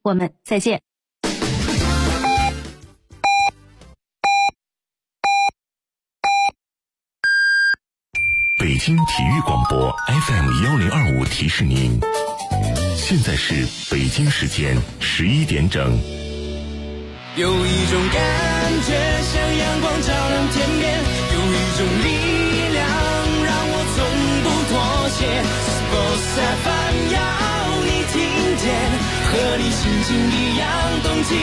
我们再见。 北京体育广播 FM1025提示您，现在是北京时间11点整。 有一种感觉像阳光照亮天边，有一种力量让我从不妥协。Sports FM 要你听见，和你心情一样动起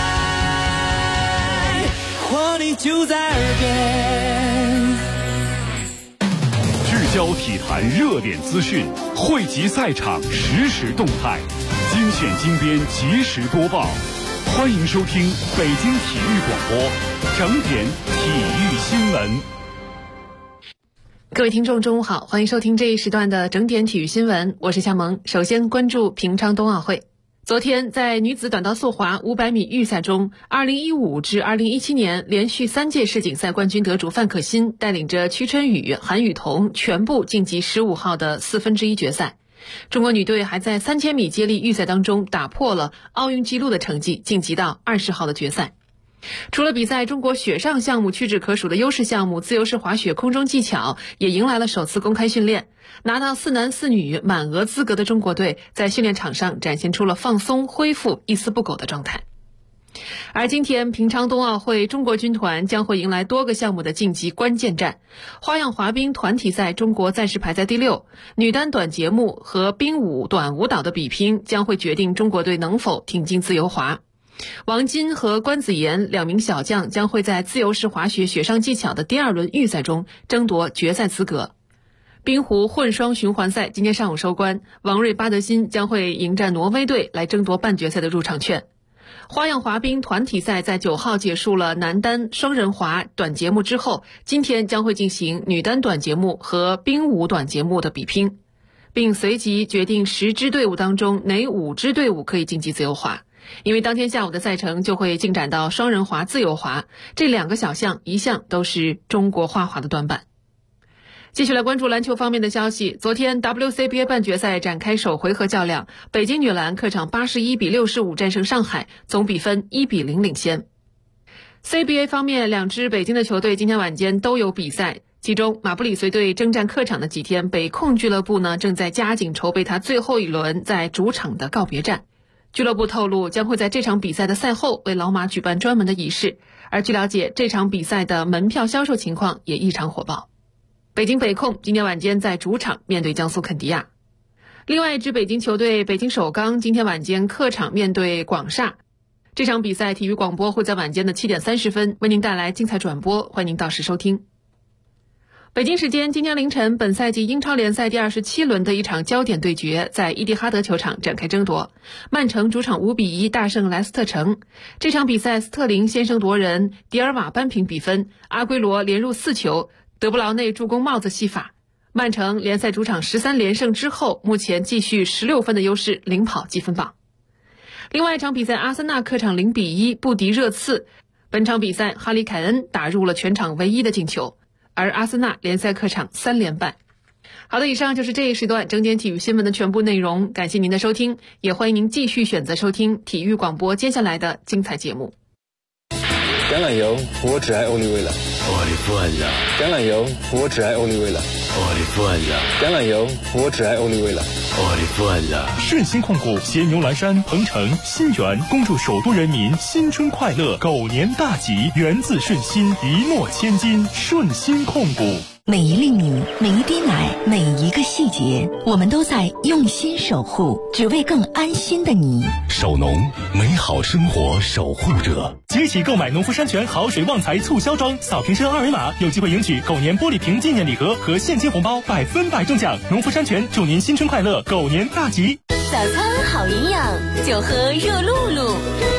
来，活力就在耳边。 聚焦体坛热点资讯，汇集赛场实时动态，精选精编及时播报。欢迎收听北京体育广播整点体育新闻。 各位听众中午好，欢迎收听这一时段的整点体育新闻，我是夏萌。首先关注平昌冬奥会。昨天在女子短道速滑500米预赛中，2015至2017年连续3届世锦赛冠军得主范可新带领着屈春雨、韩雨桐全部晋级15号的1/4决赛。中国女队还在3000米接力预赛当中打破了奥运纪录的成绩，晋级到20号的决赛。除了比赛中国雪上项目屈指可数的优势项目自由式滑雪空中技巧也迎来了首次公开训练，拿到4男4女满额资格的中国队在训练场上展现出了放松恢复一丝不苟的状态。而今天平昌冬奥会中国军团将会迎来多个项目的晋级关键战，花样滑冰团体赛中国暂时排在第6，女单短节目和冰舞短舞蹈的比拼将会决定中国队能否挺进自由滑。王金和关子妍2名小将将会在自由式滑雪雪上技巧的第2轮预赛中争夺决赛资格。冰壶混双循环赛今天上午收官，王睿巴德辛将会迎战挪威队来争夺半决赛的入场券。花样滑冰团体赛在9号结束了男单双人滑短节目之后，今天将会进行女单短节目和冰舞短节目的比拼，并随即决定10支队伍当中哪5支队伍可以晋级自由滑。因为当天下午的赛程就会进展到双人滑、自由滑，这2个小项一向都是中国花滑的短板。继续来关注篮球方面的消息，昨天 WCBA 半决赛展开首回合较量，北京女篮客场81比65战胜上海，总比分1比0领先。CBA 方面，2支北京的球队今天晚间都有比赛，其中马布里随队征战客场的几天，北控俱乐部呢正在加紧筹备他最后一轮在主场的告别战。俱乐部透露将会在这场比赛的赛后为老马举办专门的仪式，而据了解，这场比赛的门票销售情况也异常火爆。北京北控今天晚间在主场面对江苏肯迪亚。另外一支北京球队北京首钢今天晚间客场面对广厦，这场比赛体育广播会在晚间的7点30分为您带来精彩转播，欢迎您到时收听。北京时间今天凌晨，本赛季英超联赛第27轮的一场焦点对决在伊蒂哈德球场展开争夺，曼城主场5比1大胜莱斯特城。这场比赛斯特林先声夺人，迪尔瓦扳平比分，阿圭罗连入4球，德布劳内助攻帽子戏法。曼城联赛主场13连胜之后，目前继续16分的优势领跑积分榜。另外一场比赛，阿森纳客场0比1不敌热刺。本场比赛哈里凯恩打入了全场唯一的进球，而阿森纳联赛客场3连败。好的，以上就是这一时段整点体育新闻的全部内容，感谢您的收听，也欢迎您继续选择收听体育广播接下来的精彩节目。 橄榄油，我只爱欧丽味了。 奥利弗了。 橄榄油，我只爱欧丽味了。 奥利弗了。 橄榄油，我只爱欧丽味了。 奥利弗了。 顺心控股携牛栏山、鹏城、新源恭祝首都人民新春快乐，狗年大吉，源自顺心，一诺千金，顺心控股。 每一粒米，每一滴奶，每一个细节，我们都在用心守护，只为更安心的你。 守农，美好生活守护者。 即日起购买农夫山泉好水旺财促销装，扫瓶身2维码，有机会赢取狗年玻璃瓶纪念礼盒和现金红包，100%中奖。农夫山泉祝您新春快乐，狗年大吉。 早餐好营养，就喝热露露。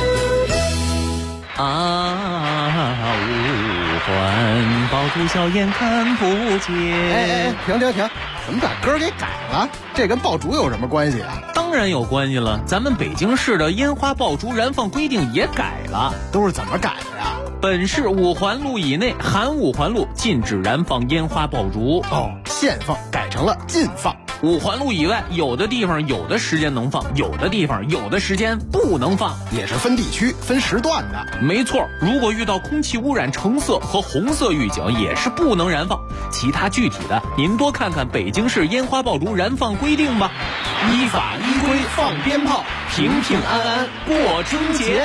五环爆竹硝烟看不见。 停！怎么把歌给改了？这跟爆竹有什么关系啊？ 当然有关系了，咱们北京市的烟花爆竹燃放规定也改了。 都是怎么改的呀？ 本市5环路以内含5环路禁止燃放烟花爆竹。 限放改成了禁放。 五环路以外，有的地方有的时间能放，有的地方有的时间不能放， 也是分地区分时段的。 没错，如果遇到空气污染橙色和红色预警，也是不能燃放。其他具体的，您多看看北京市烟花爆竹燃放规定吧。依法依规放鞭炮，平平安安过春节。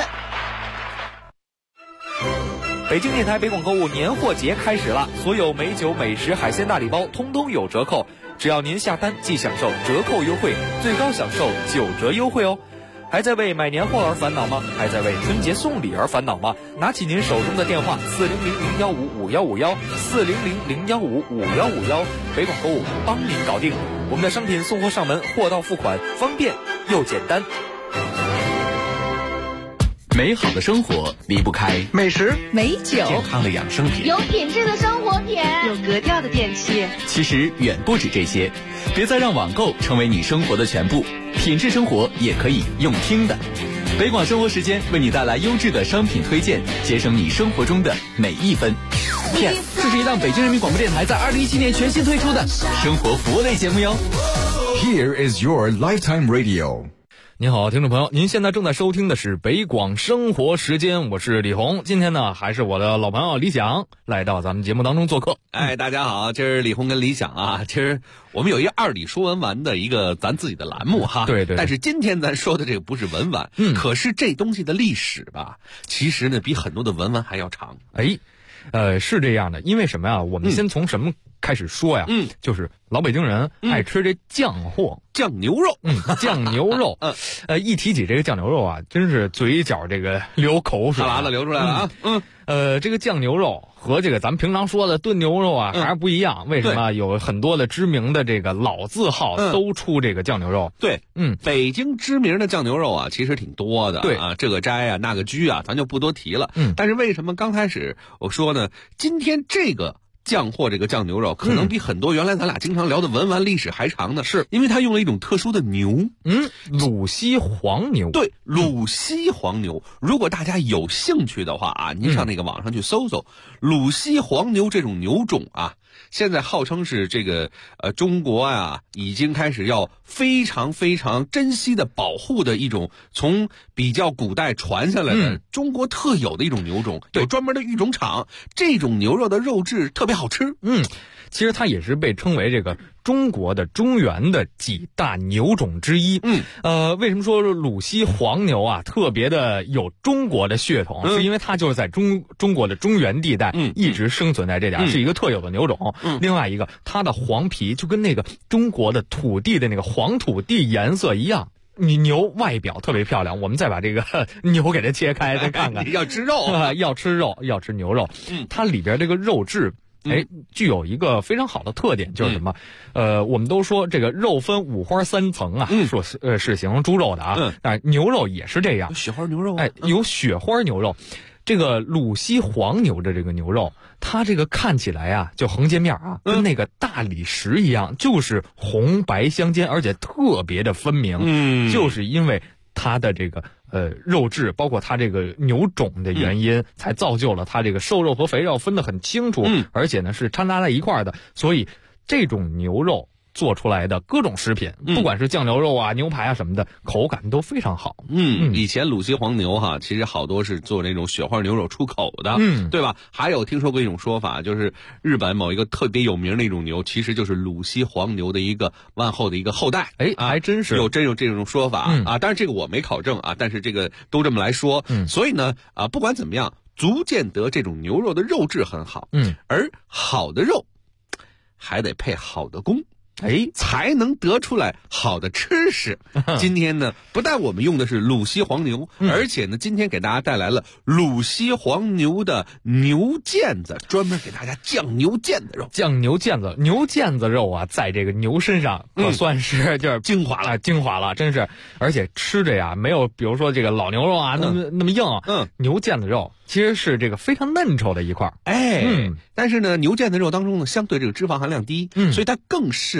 北京电台北广购物年货节开始了，所有美酒、美食、海鲜大礼包通通有折扣，只要您下单即享受折扣优惠，最高享受9折优惠哦。还在为买年货而烦恼吗？还在为春节送礼而烦恼吗？拿起您手中的电话400-015-5151，400-015-5151，北广购物帮您搞定。我们的商品送货上门，货到付款，方便又简单。 美好的生活离不开美食、 美酒、 健康的养生品， 有品质的生活品， 有格调的电器。 其实远不止这些，别再让网购成为你生活的全部，品质生活也可以用听的。北广生活时间为你带来优质的商品推荐，节省你生活中的每一分。 这是一档北京人民广播电台在2017年全新推出的生活服务类节目哟。 Here is your lifetime radio。 您好，听众朋友，您现在正在收听的是北广生活时间，我是李红。今天呢，还是我的老朋友李想来到咱们节目当中做客。 大家好，今儿李红跟李想啊，其实我们有一个二李说文玩的一个咱自己的栏目哈。 对。 但是今天咱说的这个不是文玩，可是这东西的历史吧，其实呢比很多的文玩还要长。 是这样的，因为什么呀？我们先从什么开始说呀？就是老北京人爱吃这酱货， 酱牛肉。 酱牛肉。一提起这个酱牛肉啊，真是嘴角这个流口水， 哈喇子流出来了啊。 这个酱牛肉和这个咱们平常说的炖牛肉啊还是不一样。为什么？有很多的知名的这个老字号都出这个酱牛肉。 对，北京知名的酱牛肉啊，其实挺多的。 对啊，这个斋啊，那个居啊，咱就不多提了。但是为什么刚开始我说呢？今天这个酱货这个酱牛肉可能比很多原来咱俩经常聊的文玩历史还长呢，是因为它用了一种特殊的牛， 鲁西黄牛。 对，鲁西黄牛。如果大家有兴趣的话啊，您上那个网上去搜搜鲁西黄牛这种牛种啊，现在号称是这个中国啊已经开始要非常非常珍惜的保护的一种从比较古代传下来的中国特有的一种牛种，有专门的育种场，这种牛肉的肉质特别好吃。 其实它也是被称为这个中国的中原的几大牛种之一。为什么说鲁西黄牛啊特别的有中国的血统？是因为它就是在中国的中原地带一直生存在这点，是一个特有的牛种。另外一个，它的黄皮就跟那个中国的土地的那个黄土地颜色一样。你牛外表特别漂亮，我们再把这个牛给它切开再看看。 要吃肉要吃肉，要吃牛肉。它里边这个肉质具有一个非常好的特点，就是什么？我们都说这个肉分五花三层啊，说是形容猪肉的啊，但牛肉也是这样， 雪花牛肉， 有雪花牛肉。这个鲁西黄牛的这个牛肉，它这个看起来啊，就横截面啊，跟那个大理石一样，就是红白相间，而且特别的分明。就是因为它的这个肉质，包括它这个牛种的原因，才造就了它这个瘦肉和肥肉分得很清楚，而且呢是掺杂在一块儿的，所以这种牛肉做出来的各种食品，不管是酱牛肉啊、牛排啊什么的，口感都非常好。 以前鲁西黄牛哈，其实好多是做那种雪花牛肉出口的，对吧？还有听说过一种说法，就是日本某一个特别有名的一种牛，其实就是鲁西黄牛的一个往后的一个后代。 还真是有这种说法啊，当然这个我没考证啊，但是这个都这么来说。所以呢不管怎么样，足见得这种牛肉的肉质很好。而好的肉还得配好的工。才能得出来好的吃食。今天呢，不但我们用的是鲁西黄牛，而且呢，今天给大家带来了鲁西黄牛的牛腱子，专门给大家酱牛腱子肉。 酱牛腱子，牛腱子肉啊，在这个牛身上可算是就是精华了， 精华了，真是。而且吃着呀，没有比如说这个老牛肉啊那么硬。牛腱子肉其实是这个非常嫩稠的一块。 但是呢，牛腱子肉当中呢，相对这个脂肪含量低，所以它更适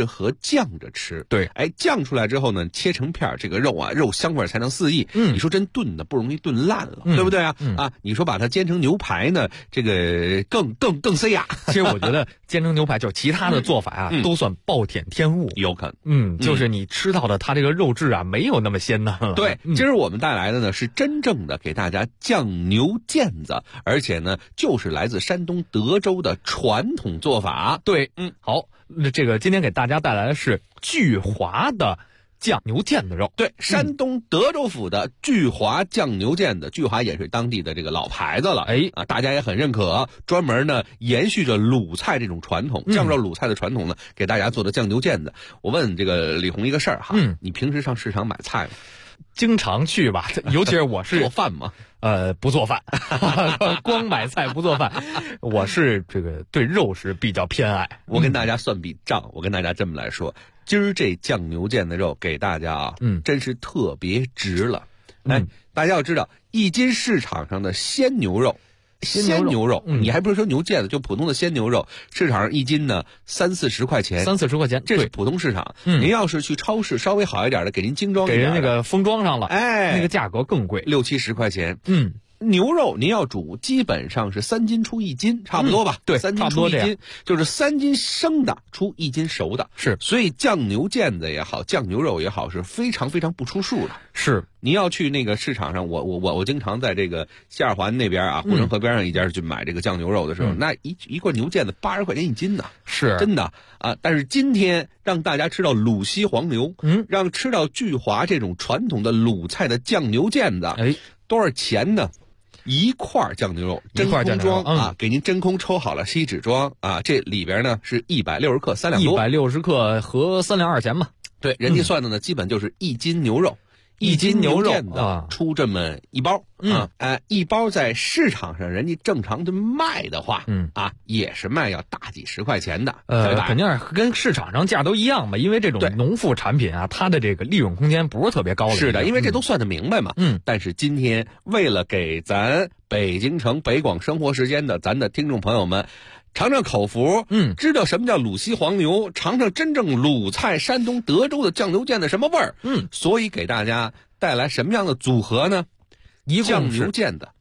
和酱着吃。 对， 哎，酱出来之后呢，切成片儿，这个肉啊，肉香味才能四溢。你说真炖的不容易炖烂了，对不对啊？啊，你说把它煎成牛排呢，这个更塞牙。 其实我觉得煎成牛排就是其他的做法啊，都算暴殄天物， 有可能。 就是你吃到的它这个肉质啊，没有那么鲜嫩了。 对，今儿我们带来的呢是真正的给大家酱牛腱子，而且呢就是来自山东德州的传统做法。 对，好，那这个今天给大家带来的是巨华的酱牛腱子肉。 对，山东德州府的巨华酱牛腱子，巨华也是当地的这个老牌子了。哎啊，大家也很认可，专门呢延续着鲁菜这种传统，酱肉鲁菜的传统呢，给大家做的酱牛腱子。我问这个李红一个事儿哈，你平时上市场买菜吗？ 经常去吧，尤其是我是做饭吗？ 不做饭，光买菜不做饭。我是这个对肉食比较偏爱。 我跟大家算笔账，我跟大家这么来说，今儿这酱牛腱子肉给大家啊，真是特别值了。哎，大家要知道，一斤市场上的鲜牛肉。鲜牛肉，你还不是说牛腱子，就普通的鲜牛肉，市场上一斤呢30-40块钱 ，30-40块钱， 这是普通市场。您要是去超市稍微好一点的，给您精装一点， 给人那个封装上了， 哎， 那个价格更贵 ，60-70块钱。牛肉您要煮，基本上是3斤出1斤，差不多吧？ 对 ，3斤出1斤，就是3斤生的出1斤熟的。 是， 所以酱牛腱子也好，酱牛肉也好，是非常非常不出数的。 是， 你要去那个市场上，我经常在这个西二环那边啊，护城河边上一家去买这个酱牛肉的时候，那一罐牛腱子80块钱1斤呢， 是真的啊。但是今天让大家吃到鲁西黄牛，让吃到巨华这种传统的鲁菜的酱牛腱子，哎，多少钱呢？一块酱牛肉真空装啊，给您真空抽好了锡纸装啊，这里边呢是160克3两多 ，160克合3两2钱嘛。 对，人家算的呢，基本就是1斤牛肉。1斤牛肉啊，出这么一包啊，一包在市场上人家正常的卖的话，也是卖要大几十块钱的， 肯定是跟市场上价都一样嘛，因为这种农副产品啊，它的这个利润空间不是特别高的。 是的，因为这都算得明白嘛。但是今天为了给咱北京城北广生活时间的咱的听众朋友们尝尝口福，知道什么叫鲁西黄牛，尝尝真正鲁菜山东德州的酱牛腱子什么味儿，所以给大家带来什么样的组合呢？酱牛腱子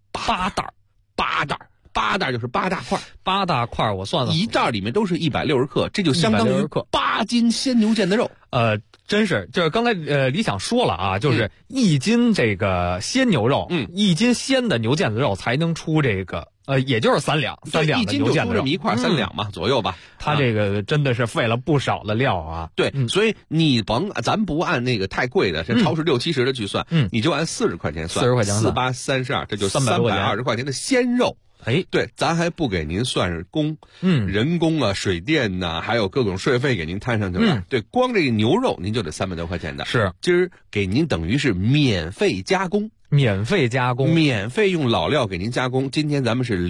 8袋就是8大块 ，8大块我算了， 一袋里面都是160克，这就相当于8斤鲜牛腱子肉。 真是，就是刚才李想说了啊，就是1斤这个鲜牛肉，1斤鲜的牛腱子肉才能出这个。也就是3两的牛腱子肉， 1斤就出这么一块3两嘛左右吧。 它这个真的是费了不少的料啊。 对，所以你咱不按那个太贵的，这超市60-70的去算，你就按40块钱算，40块钱，4832，这就320块钱的鲜肉。哎，对，咱还不给您算是工，人工啊、水电呐，还有各种税费给您摊上去了。对，光这个牛肉您就得300多块钱的。 是， 今儿给您等于是免费加工。 免费用老料给您加工。今天咱们是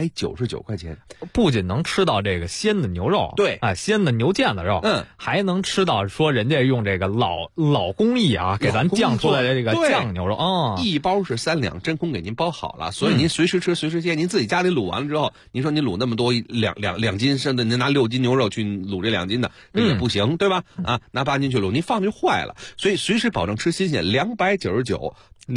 299块钱， 不仅能吃到这个鲜的牛肉， 对啊，鲜的牛腱子肉，还能吃到说人家用这个老工艺啊，给咱酱出来的这个酱牛肉啊。 一包是3两，真空给您包好了，所以您随时吃随时切。您自己家里卤完了之后，您说您卤那么多两斤，甚至您拿6斤牛肉去卤这2斤的，这也不行，对吧？啊，拿8斤去卤，您放就坏了。所以随时保证吃新鲜，299。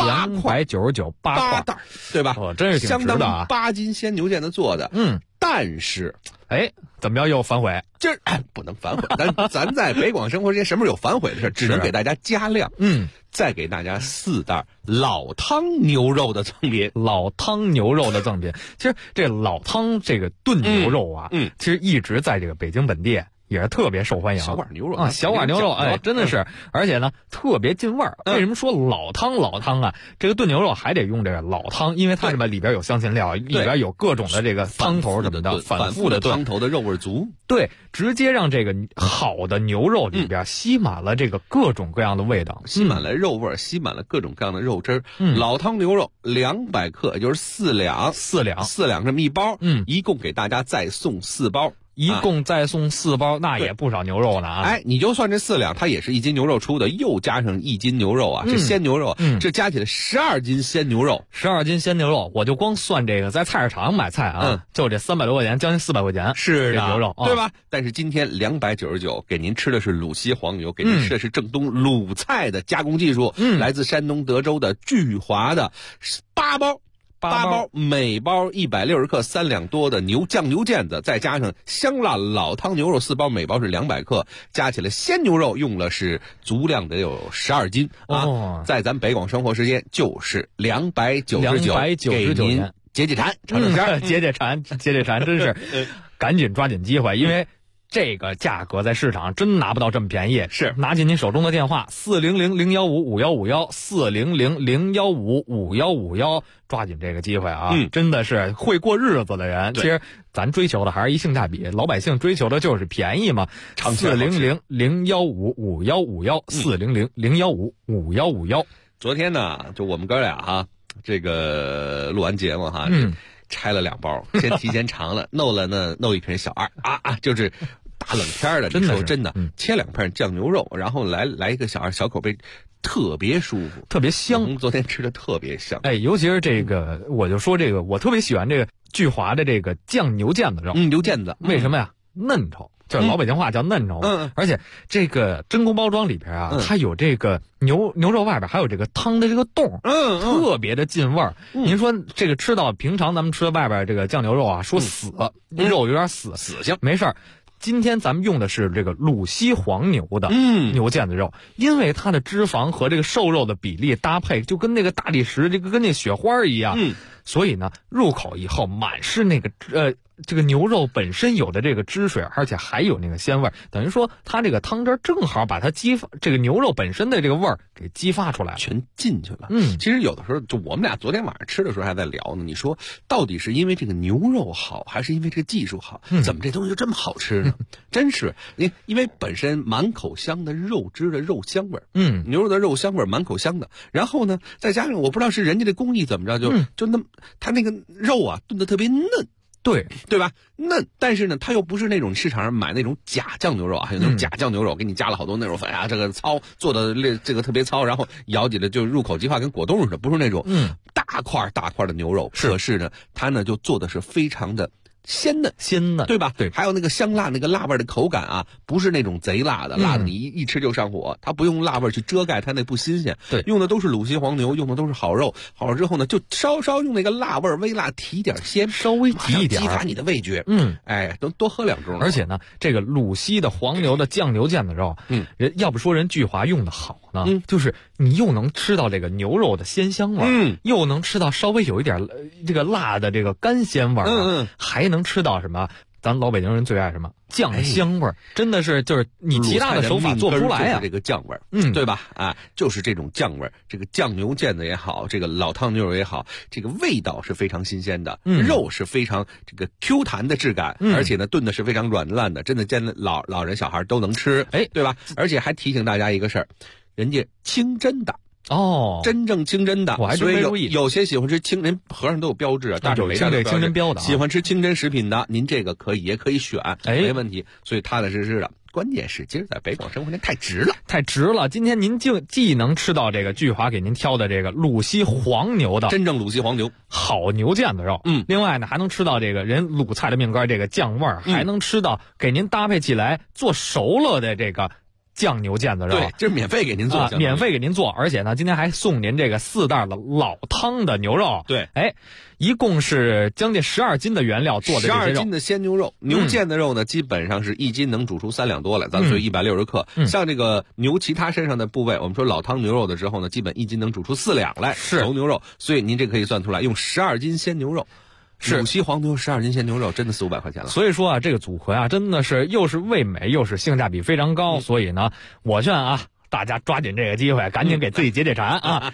299 8块， 对吧？ 真是挺值的啊！ 相当于8斤鲜牛腱子做的。但是， 怎么样又反悔？ 今儿不能反悔，咱在北广生活之间什么时候有反悔的事？只能给大家加量。再给大家4袋老汤牛肉的赠品。 其实这老汤这个炖牛肉啊，其实一直在这个北京本地也是特别受欢迎。 小碗牛肉啊，小碗牛肉，真的是，而且呢特别进味儿。为什么说老汤啊？这个炖牛肉还得用这个老汤，因为它什么里边有香辛料，里边有各种的这个汤头什么的，反复的炖， 汤头的肉味足。 对，直接让这个好的牛肉里边吸满了这个各种各样的味道， 吸满了肉味，吸满了各种各样的肉汁儿。老汤牛肉200克，也就是4两这么一包。一共给大家再送4包。 一共再送4包，那也不少牛肉呢啊！ 哎，你就算这4两，它也是1斤牛肉出的，又加上1斤牛肉啊，这鲜牛肉，这加起来12斤鲜牛肉 ，12斤鲜牛肉，我就光算这个在菜市场买菜啊，就这300多块钱，将近400块钱， 是的， 牛肉， 对吧？但是今天299给您吃的是鲁西黄牛，给您吃的是正宗鲁菜的加工技术，来自山东德州的聚华的8包，每包160克，3两多的酱牛腱子，再加上香辣老汤牛肉4包，每包是200克，加起来鲜牛肉用了是足量的有12斤啊！在咱北广生活时间就是299，给您解馋，尝尝鲜， 解馋，真是赶紧抓紧机会，因为这个价格在市场真拿不到这么便宜。 是， 拿起您手中的电话400-015-5151，400-015-5151，抓紧这个机会啊！真的是会过日子的人，其实咱追求的还是一性价比，老百姓追求的就是便宜嘛。400-015-5151，400-015-5151。 昨天呢，就我们哥俩哈，这个录完节目哈，拆了2包，先提前尝了，弄一瓶小2啊，就是大冷天的， 真的切2片酱牛肉，然后来一个小2小口杯，特别舒服， 特别香。 昨天吃的特别香， 哎，尤其是这个，我就说这个，我特别喜欢这个聚华的这个酱牛腱子肉， 牛腱子， 为什么呀？嫩稠。就是老北京话叫嫩稠，而且这个真空包装里边啊，它有这个牛肉外边还有这个汤的这个洞，特别的进味儿。您说这个吃到平常咱们吃的外边这个酱牛肉啊，说死，肉有点死性， 没事儿。今天咱们用的是这个鲁西黄牛的牛腱子肉，因为它的脂肪和这个瘦肉的比例搭配就跟那个大理石跟那雪花一样，所以呢入口以后满是那个这个牛肉本身有的这个汁水，而且还有那个鲜味，等于说它这个汤汁正好把它这个牛肉本身的这个味儿给激发出来， 全进去了。其实有的时候就我们俩昨天晚上吃的时候还在聊呢，你说到底是因为这个牛肉好，还是因为这个技术好？怎么这东西就这么好吃呢？真是，因为本身满口香的肉汁的肉香味儿，牛肉的肉香味儿满口香的，然后呢再加上我不知道是人家的工艺怎么着，就那它那个肉啊炖得特别嫩。对吧？嫩，但是呢，它又不是那种市场上买那种假酱牛肉啊，还有那种假酱牛肉，给你加了好多那种粉啊，这个糙做的这个特别糙，然后咬起来就入口即化，跟果冻似的，不是那种大块的牛肉。可是呢，它呢就做的是非常的鲜嫩，对吧？ 对， 还有那个香辣那个辣味的口感啊，不是那种贼辣的，辣的你一吃就上火，它不用辣味去遮盖它那不新鲜。 对， 用的都是鲁西黄牛，用的都是好肉，好了之后呢，就稍稍用那个辣味微辣提点鲜， 稍微提一点， 激发你的味觉。哎，多喝2盅。 而且呢，这个鲁西的黄牛的酱牛腱子肉，人要不说人聚华用的好呢，就是你又能吃到这个牛肉的鲜香味，又能吃到稍微有一点这个辣的这个干鲜味，还能吃到什么？咱老北京人最爱什么酱香味儿，真的是就是你其他的手法做不出来呀。 这个酱味儿，对吧？啊，就是这种酱味儿，这个酱牛腱子也好，这个老汤牛肉也好，这个味道是非常新鲜的，肉是非常这个 Q 弹的质感，而且呢炖的是非常软烂的，真的见老人小孩都能吃，对吧？而且还提醒大家一个事儿，人家清真的。真正清真的， 我还真没注意。 有些喜欢吃清真，盒上都有标志啊，大有这清真标的。 喜欢吃清真食品的，您这个也可以选，没问题。所以踏踏实实的，关键是今儿在北广生活圈太值了。今天您既能吃到这个聚华给您挑的这个鲁西黄牛的真正鲁西黄牛好牛腱子肉，另外呢还能吃到这个人鲁菜的命根这个酱味儿，还能吃到给您搭配起来做熟了的这个。酱牛腱子肉， 对，这是免费给您做， 免费给您做，而且呢，今天还送您这个4袋的老汤的牛肉， 对， 一共是将近12斤的原料做的这些肉，12 斤的鲜牛肉，牛腱子肉呢，基本上是1斤能煮出3两多来，咱所以160克。像这个牛其他身上的部位，我们说老汤牛肉的时候呢，基本1斤能煮出4两来，熟牛肉，所以您这可以算出来，用12斤鲜牛肉。鲁西黄牛12斤鲜牛肉，真的400-500块钱了。 所以说啊，这个组合啊，真的是又是味美，又是性价比非常高。所以呢，我劝啊，大家抓紧这个机会，赶紧给自己解馋啊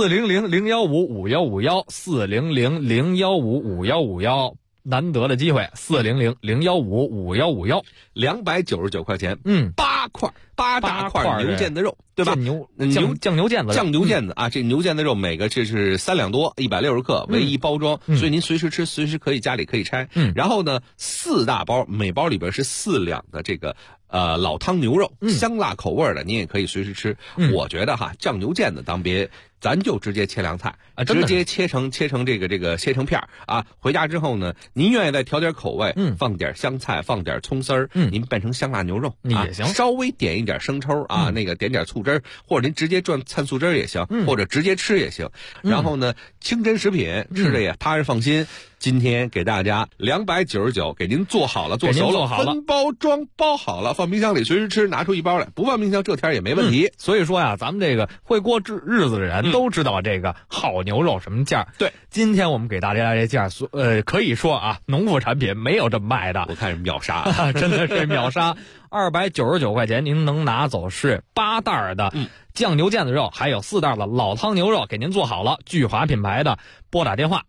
！400-015-5151，400-015-5151，难得的机会，400-015-5151，299块钱，8 八大块牛腱子肉，对吧？ 酱牛腱子啊，这牛腱子肉每个这是3两多，160克为一包装，所以您随时吃，随时可以家里可以拆。然后呢，4大包，每包里边是4两的这个老汤牛肉，香辣口味的，您也可以随时吃。我觉得哈，酱牛腱子咱就直接切凉菜啊，直接切成这个切成片啊。回家之后呢，您愿意再调点口味，放点香菜，放点葱丝儿，您变成香辣牛肉也行。 稍微点一点生抽啊，那个点点醋汁儿，或者您直接转灿素汁儿也行，或者直接吃也行。然后呢，清真食品吃着也踏实放心。今天给大家299，给您做好了，做熟了，分包装包好了，放冰箱里随时吃，拿出一包来，不放冰箱这天也没问题。 所以说呀，咱们这个会过日子的人都知道这个好牛肉什么价。 对， 今天我们给大家这价，可以说啊，农副产品没有这么卖的。 我看是秒杀， 真的是秒杀。299块钱，您能拿走是8袋的酱牛腱子肉，还有4袋的老汤牛肉，给您做好了。聚华品牌的，拨打电话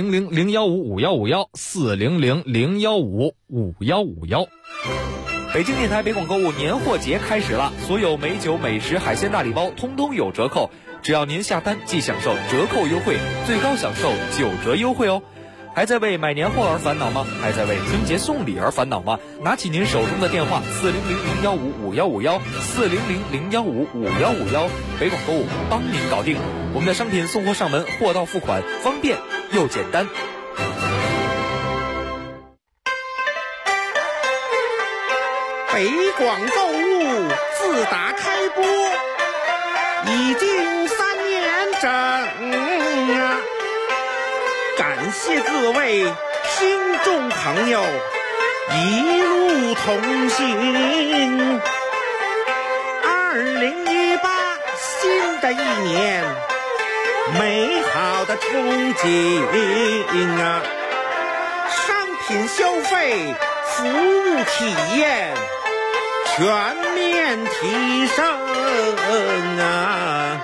400-015-5151，400-015-5151。 北京电台北广购物年货节开始了，所有美酒、美食、海鲜大礼包通通有折扣，只要您下单即享受折扣优惠，最高享受9折优惠哦。还在为买年货而烦恼吗？还在为春节送礼而烦恼吗？拿起您手中的电话400-015-5151，400-015-5151，北广购物帮您搞定。我们的商品送货上门，货到付款，方便又简单。 北广购物自打开播已经3年整啊！感谢各位听众朋友一路同行。2018新的一年，美好的憧憬啊！商品消费，服务体验全面提升啊！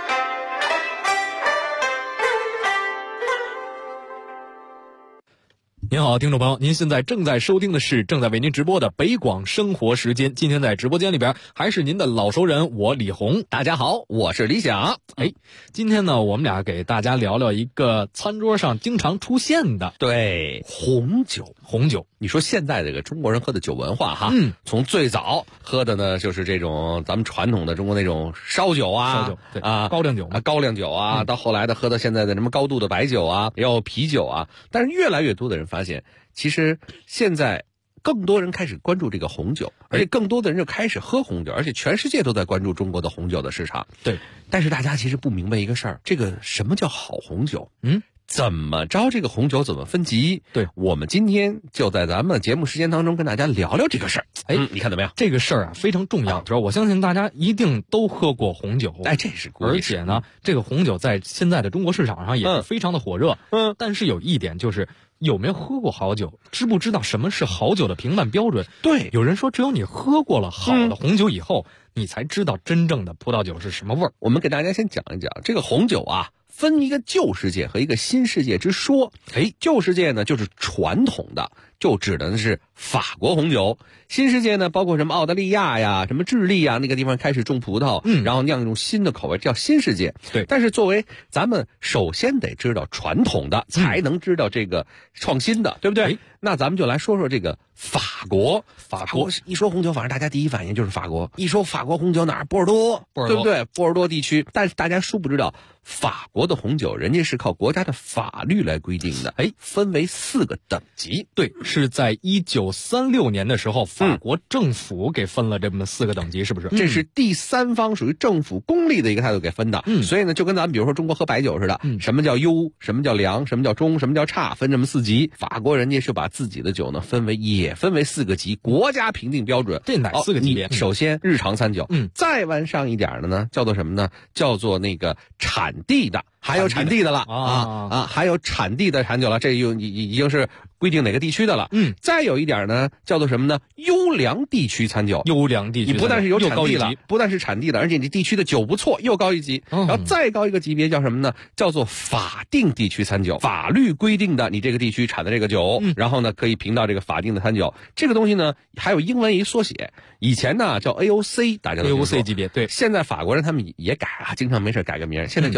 您好，听众朋友，您现在正在收听的是正在为您直播的北广生活时间。今天在直播间里边还是您的老熟人，我李红。 大家好，我是李想。 今天呢，我们俩给大家聊聊一个餐桌上经常出现的， 对，红酒。你说现在这个中国人喝的酒文化哈，从最早喝的呢就是这种咱们传统的中国那种烧酒啊， 对啊，高粱酒啊， 到后来的喝到现在的什么高度的白酒啊，也有啤酒啊。但是越来越多的人发现，其实现在更多人开始关注这个红酒，而且更多的人就开始喝红酒，而且全世界都在关注中国的红酒的市场。 对， 但是大家其实不明白一个事儿，这个什么叫好红酒？怎么着这个红酒怎么分级？ 对， 我们今天就在咱们节目时间当中跟大家聊聊这个事儿。你看怎么样？ 这个事儿啊非常重要，主要我相信大家一定都喝过红酒。 这是而且呢，这个红酒在现在的中国市场上也是非常的火热。但是有一点就是，有没有喝过好酒，知不知道什么是好酒的评判标准？ 对， 有人说只有你喝过了好的红酒以后，你才知道真正的葡萄酒是什么味儿。 我们给大家先讲一讲这个红酒啊，分一个旧世界和一个新世界之说。旧世界呢就是传统的，就指的是法国红酒。新世界呢包括什么澳大利亚呀、什么智利呀，那个地方开始种葡萄，然后酿一种新的口味，叫新世界。 对， 但是作为咱们首先得知道传统的，才能知道这个创新的，对不对？那咱们就来说说这个法国一说红酒，反正大家第一反应就是法国。一说法国红酒哪儿？波尔多，对不对？波尔多地区。但是大家殊不知道，法国的红酒人家是靠国家的法律来规定的。分为4个等级。 对，是在1936年的时候，法国政府给分了这么4个等级，是不是？ 这是第三方，属于政府公立的一个态度给分的。所以呢，就跟咱们比如说中国喝白酒似的，什么叫优，什么叫良，什么叫中，什么叫差，分这么4级。法国人家是把自己的酒呢也分为4个级，国家评定标准。 这哪4个级别？ 首先日常餐酒，再往上一点的呢，叫做什么呢？叫做那个产地的还有产地的了还有产地的产酒了，这已经是规定哪个地区的了。再有一点呢，叫做什么呢？优良地区餐酒。 优良地区， 你不但是有产地了，不但是产地的，而且你地区的酒不错，又高一级。然后再高一个级别叫什么呢？叫做法定地区餐酒，法律规定的你这个地区产的这个酒，然后呢可以评到这个法定的餐酒。这个东西呢还有英文一缩写，以前呢叫 AOC， 大家都 AOC 级别，对。 现在法国人他们也改啊，经常没事改个名，现在叫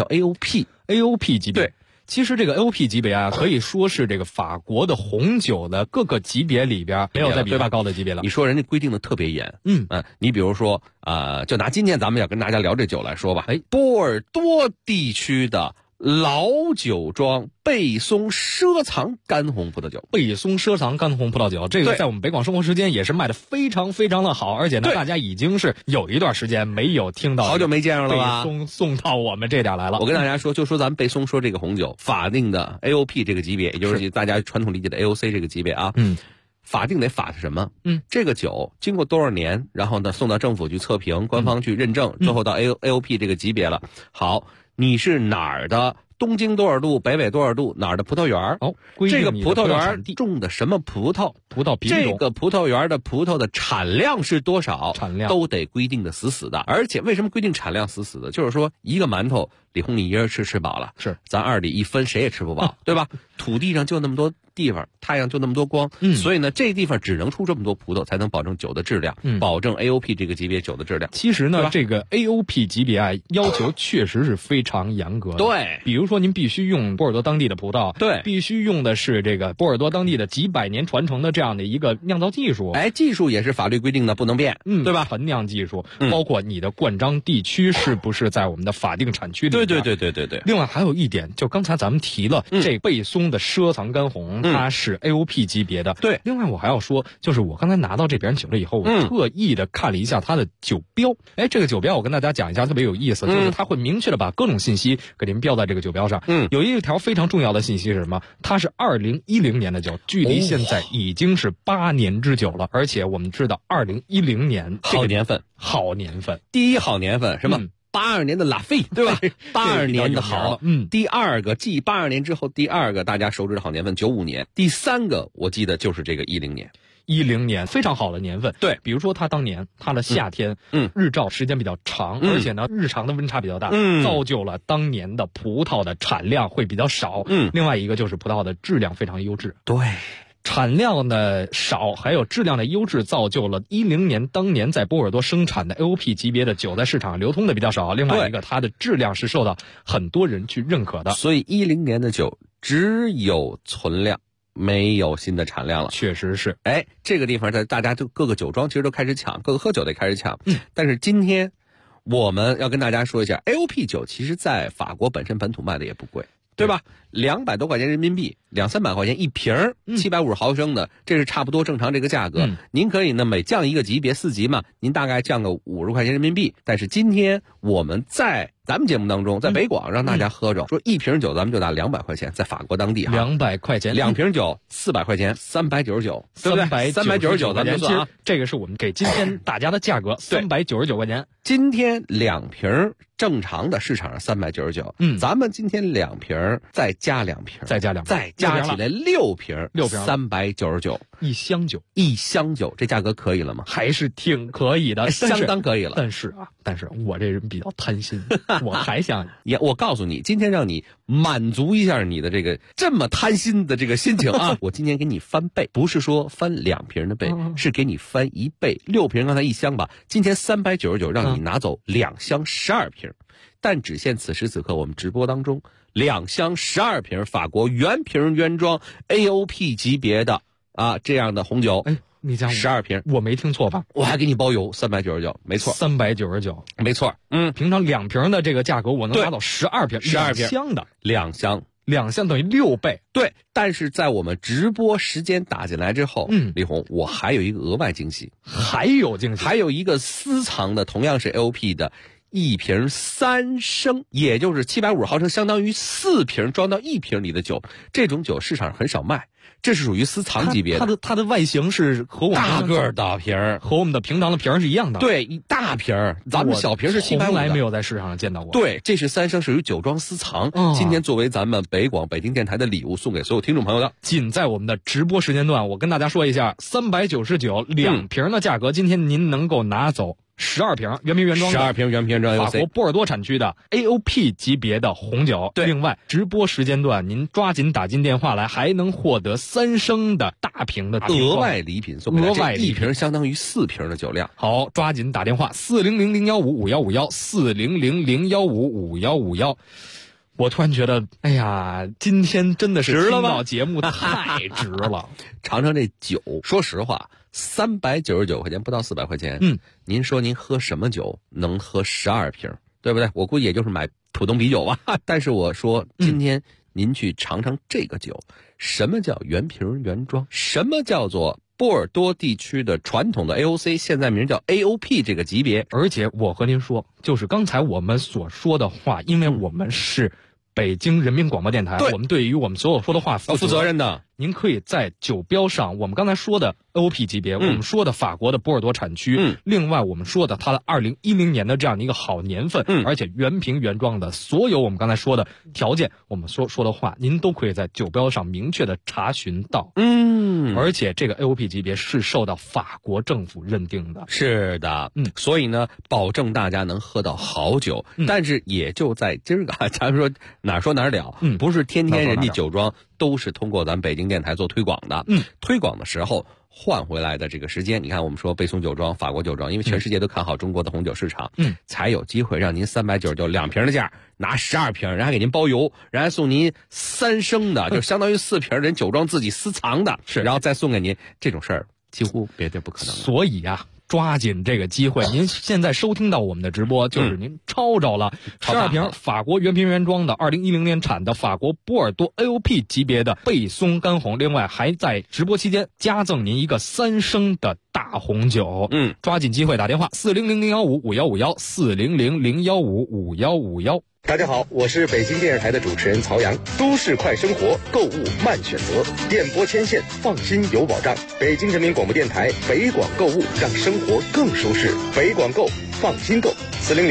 AOP 级别。 对。 其实这个 AOP 级别啊，可以说是这个法国的红酒的各个级别里边没有再比它高的级别了。 你说人家规定的特别严，你比如说就拿今天咱们要跟大家聊这酒来说吧，波尔多地区的老酒庄贝松奢藏干红葡萄酒。 贝松奢藏干红葡萄酒，这个在我们北广生活时间也是卖的非常非常的好，而且呢，大家已经是有一段时间没有听到， 好久没见着了吧？ 贝松送到我们这点来了。 我跟大家说，就说咱们贝松说这个红酒法定的 AOP 这个级别，也就是大家传统理解的 AOC 这个级别啊。法定得法是什么？这个酒经过多少年，然后呢送到政府去测评，官方去认证，最后到 AOP 这个级别了。好，你是哪儿的？东京多少度，北纬多少度，哪儿的葡萄园？这个葡萄园种的什么葡萄？ 葡萄品种。 这个葡萄园的葡萄的产量是多少？ 产量都得规定的死死的。而且为什么规定产量死死的？就是说一个馒头，李红你一人吃饱了， 是咱二里一分谁也吃不饱，对吧？土地上就那么多地方，太阳就那么多光，所以呢，这地方只能出这么多葡萄，才能保证酒的质量，保证 AOP 这个级别酒的质量。 其实呢，这个 AOP 级别啊，要求确实是非常严格的。 对， 比如说您必须用波尔多当地的葡萄， 对， 必须用的是这个波尔多当地的几百年传承的这样的一个酿造技术。 技术也是法律规定的，不能变，对吧？ 陈酿技术，包括你的灌装地区是不是在我们的法定产区里边？ 对。 另外还有一点，就刚才咱们提了，这贝松的奢藏干红，它是 AOP 级别的。 对。 另外我还要说，就是我刚才拿到这瓶酒了以后，我特意的看了一下它的酒标。这个酒标我跟大家讲一下，特别有意思，就是它会明确的把各种信息给您标在这个酒标上。有一条非常重要的信息是什么？它是2010年的酒，距离现在已经是8年之久了。而且我们知道2010年好年份，第一好年份什么？82年的拉菲，对吧？82年的好，第二个继82年之后，第二个大家熟知的好年份95年，第三个我记得就是这个10年。 10年非常好的年份， 对， 比如说它当年它的夏天，日照时间比较长，而且呢日常的温差比较大，造就了当年的葡萄的产量会比较少，另外一个就是葡萄的质量非常优质， 对。 产量的少，还有质量的优质，造就了10年当年在波尔多生产的 AOP 级别的酒在市场流通的比较少。另外一个，它的质量是受到很多人去认可的。 所以10年的酒只有存量，没有新的产量了。 确实是。 这个地方大家就各个酒庄其实都开始抢，各个喝酒得开始抢。但是今天我们要跟大家说一下 ，AOP 酒其实在法国本身本土卖的也不贵。对吧？200多块钱人民币，200-300块钱一瓶，750毫升的，这是差不多正常这个价格。您可以呢每降一个级别，4级嘛，您大概降个50块钱人民币。但是今天我们在咱们节目当中，在北广让大家喝着，说一瓶酒咱们就拿200块钱，在法国当地哈 ，200块钱 ，2瓶酒400块钱，399，对不对？399咱们就算啊， 这个是我们给今天大家的价格，399块钱。 今天2瓶正常的市场上399，咱们今天2瓶再加2瓶， 再加起来6瓶，399， 一箱酒， 这价格可以了吗？ 还是挺可以的， 相当可以了。 但是我这人比较贪心，我还想我告诉你，今天让你满足一下你的这个这么贪心的这个心情啊！我今天给你翻倍，不是说翻2瓶的倍，是给你翻1倍，6瓶刚才1箱吧，今天399让你拿走2箱12瓶，但只限此时此刻我们直播当中2箱12瓶法国原瓶原装 AOP 级别的这样的红酒。 你讲 12瓶， 我没听错吧？ 我还给你包邮399，没错 ，399， 没错。 平常2瓶的这个价格，我能拿到12瓶，2箱的 2箱等于6倍。 对，但是在我们直播时间打进来之后，李红，我还有一个额外惊喜， 还有一个私藏的同样是 AOP 的 1瓶3升，也就是750毫升，相当于4瓶装到1瓶里的酒。这种酒市场上很少卖，这是属于私藏级别的。 它的外形是和我们大个大瓶儿， 和我们的平常的瓶儿是一样的。 对，一大瓶儿，咱们小瓶是750的， 从来没有在市场上见到过。 对，这是3升，属于酒庄私藏。今天作为咱们北京电台的礼物，送给所有听众朋友的。 仅在我们的直播时间段，我跟大家说一下，399，2瓶的价格，今天您能够拿走12瓶原瓶原装的 12瓶原瓶原装法国波尔多产区的 AOP 级别的红酒。 对， 另外直播时间段您抓紧打进电话来，还能获得3升的大瓶的额外礼品送给大家，1瓶相当于4瓶的酒量。 好，抓紧打电话400-015-5151，400-015-5151。我突然觉得，哎呀，今天真的是值了吧？ 听到节目太值了。 尝尝这酒，说实话，399块钱，不到400块钱。您说您喝什么酒能喝12瓶，对不对？我估计也就是买普通啤酒吧。但是我说，今天您去尝尝这个酒，什么叫原瓶原装？什么叫做波尔多地区的传统的 AOC， 现在名叫 AOP 这个级别？ 而且我和您说，就是刚才我们所说的话，因为我们是北京人民广播电台，我们对于我们所有说的话负责任的。 您可以在酒标上，我们刚才说的 AOP 级别，我们说的法国的波尔多产区，另外我们说的它的2010年的这样的一个好年份，而且原瓶原装的所有我们刚才说的条件，我们说的话，您都可以在酒标上明确的查询到。而且这个 AOP 级别是受到法国政府认定的。 是的，所以呢，保证大家能喝到好酒。但是也就在今儿个，咱们说哪说哪了，不是天天人家酒庄都是通过咱北京电台做推广的。推广的时候换回来的这个时间，你看我们说贝松酒庄、法国酒庄，因为全世界都看好中国的红酒市场，才有机会让您399，2瓶的价拿12瓶，人还给您包邮，人还送您3升的，就相当于4瓶人酒庄自己私藏的，然后再送给您，这种事儿几乎别地不可能。 所以啊，抓紧这个机会，您现在收听到我们的直播，就是您抄着了12瓶法国原瓶原装的2010年产的法国波尔多 AOP 级别的贝松干红，另外还在直播期间加赠您一个3升的大红酒。抓紧机会打电话400-015-5151，400-015-5151。 大家好，我是北京电视台的主持人曹阳。都市快生活，购物慢选择，电波牵线，放心有保障。北京人民广播电台北广购物，让生活更舒适。北广购，放心购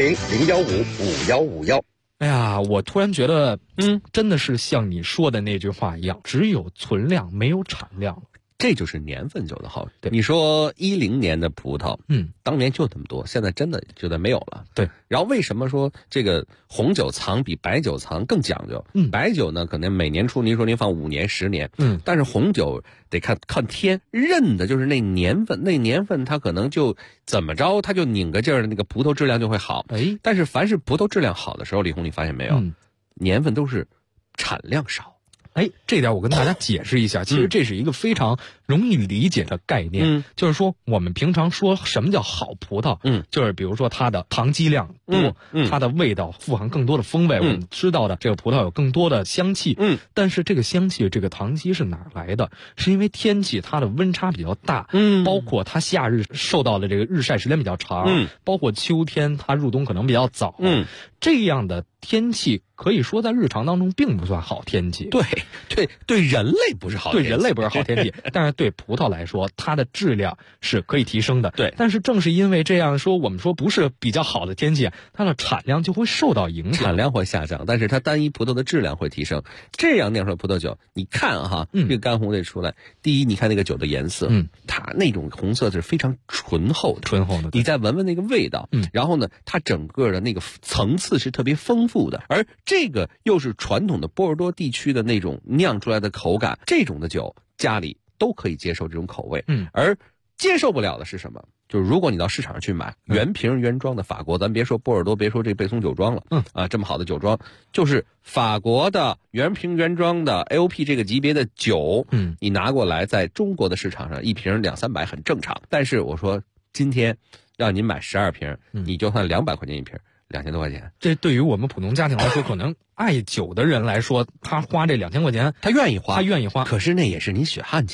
，400-015-5151。 哎呀，我突然觉得，真的是像你说的那句话一样，只有存量没有产量。 这就是年份酒的好。对，你说10年的葡萄，当年就这么多，现在真的就得没有了。 对， 然后为什么说这个红酒藏比白酒藏更讲究？白酒呢，可能每年出，您说您放5年、10年，但是红酒得看天，认的就是那年份它可能就怎么着，它就拧个劲儿的那个葡萄质量就会好。但是凡是葡萄质量好的时候，李红你发现没有，年份都是产量少。 这点我跟大家解释一下，其实这是一个非常容易理解的概念，就是说我们平常说什么叫好葡萄，就是比如说它的糖基量多，它的味道富含更多的风味，我们知道的这个葡萄有更多的香气，但是这个香气这个糖基是哪儿来的？是因为天气它的温差比较大，包括它夏日受到的这个日晒时间比较长，包括秋天它入冬可能比较早，这样的天气可以说在日常当中并不算好天气。 对人类不是好天气， 对人类不是好天气，但是对葡萄来说，它的质量是可以提升的。 对， 但是正是因为这样说，我们说不是比较好的天气，它的产量就会受到影响， 产量会下降，但是它单一葡萄的质量会提升。这样酿出来葡萄酒，你看哈，这个干红得出来。第一，你看那个酒的颜色，它那种红色是非常醇厚的。你再闻闻那个味道，然后呢，它整个的那个层次是特别丰富的，而这个又是传统的波尔多地区的那种酿出来的口感，这种的酒家里都可以接受这种口味。而接受不了的是什么？就是如果你到市场上去买原瓶原装的法国，咱别说波尔多，别说这贝松酒庄了，这么好的酒庄，就是法国的原瓶原装的 AOP 这个级别的酒，你拿过来在中国的市场上一瓶200-300很正常。但是我说今天让您买12瓶，你就算200块钱一瓶，2000多块钱。 这对于我们普通家庭来说，可能爱酒的人来说，他花这2000块钱， 他愿意花。 可是那也是您血汗钱呐。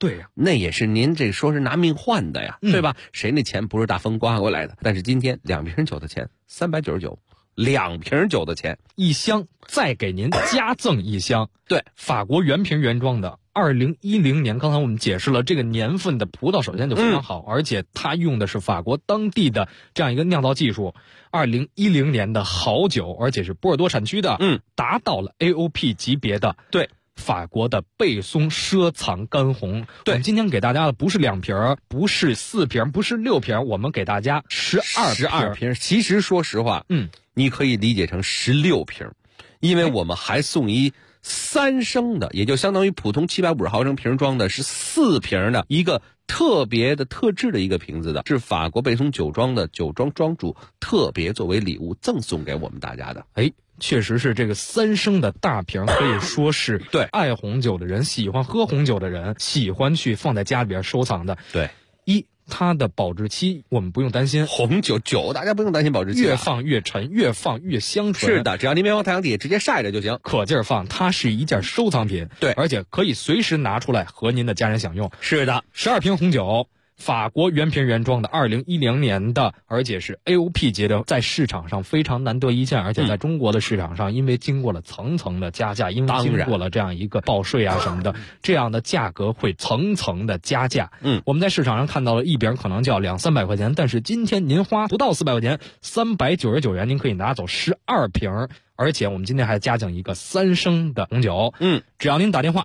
对呀， 那也是您这说是拿命换的呀，对吧？谁那钱不是大风刮过来的？但是今天2瓶酒的钱399，2瓶酒的钱 1箱，再给您加赠1箱。 对， 法国原瓶原装的2010年，刚才我们解释了这个年份的葡萄，首先就非常好，而且它用的是法国当地的这样一个酿造技术，2010年的好酒，而且是波尔多产区的，达到了 AOP 级别的。 对。 法国的贝松赊藏干红， 对， 我们今天给大家的不是2瓶，不是4瓶，不是6瓶，我们给大家12 瓶。其实说实话，你可以理解成16瓶，因为我们还送一3升的，也就相当于普通750毫升瓶装的是4瓶的一个特别的特制的一个瓶子的，是法国贝松酒庄的酒庄庄主特别作为礼物赠送给我们大家的。 确实是这个3升的大瓶，可以说是对爱红酒的人、喜欢喝红酒的人喜欢去放在家里边收藏的。 对， 它的保质期我们不用担心， 红酒大家不用担心保质期， 越放越沉，越放越香醇。 是的，只要您别往太阳底下直接晒着就行， 可劲儿放。它是一件收藏品， 对， 而且可以随时拿出来和您的家人享用。 是的 ，12瓶红酒。法国原瓶原装的2010年的，而且是 AOP 级的，在市场上非常难得一见，而且在中国的市场上，因为经过了层层的加价，因为经过了这样一个报税啊什么的，这样的价格会层层的加价。我们在市场上看到了一瓶可能就要200-300块钱，但是今天您花不到400块钱，399元您可以拿走12瓶。而且我们今天还加赠一个3升的红酒，只要您打电话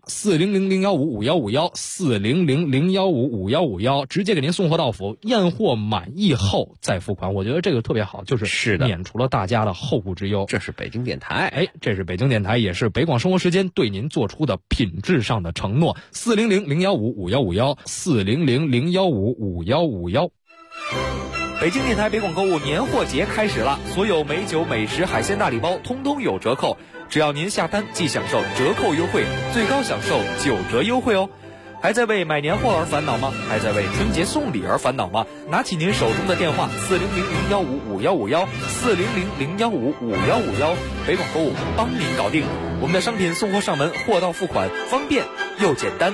400-015-5151，400-015-5151，直接给您送货到府，验货满意后再付款。我觉得这个特别好，就是免除了大家的后顾之忧。 这是北京电台， 这是北京电台，也是北广生活时间对您做出的品质上的承诺。400-015-5151，400-015-5151。 北京电台北广购物年货节开始了，所有美酒、美食、海鲜大礼包通通有折扣，只要您下单即享受折扣优惠，最高享受9折优惠哦。还在为买年货而烦恼吗？还在为春节送礼而烦恼吗？拿起您手中的电话400-015-5151，400-015-5151，北广购物帮您搞定。我们的商品送货上门，货到付款，方便又简单。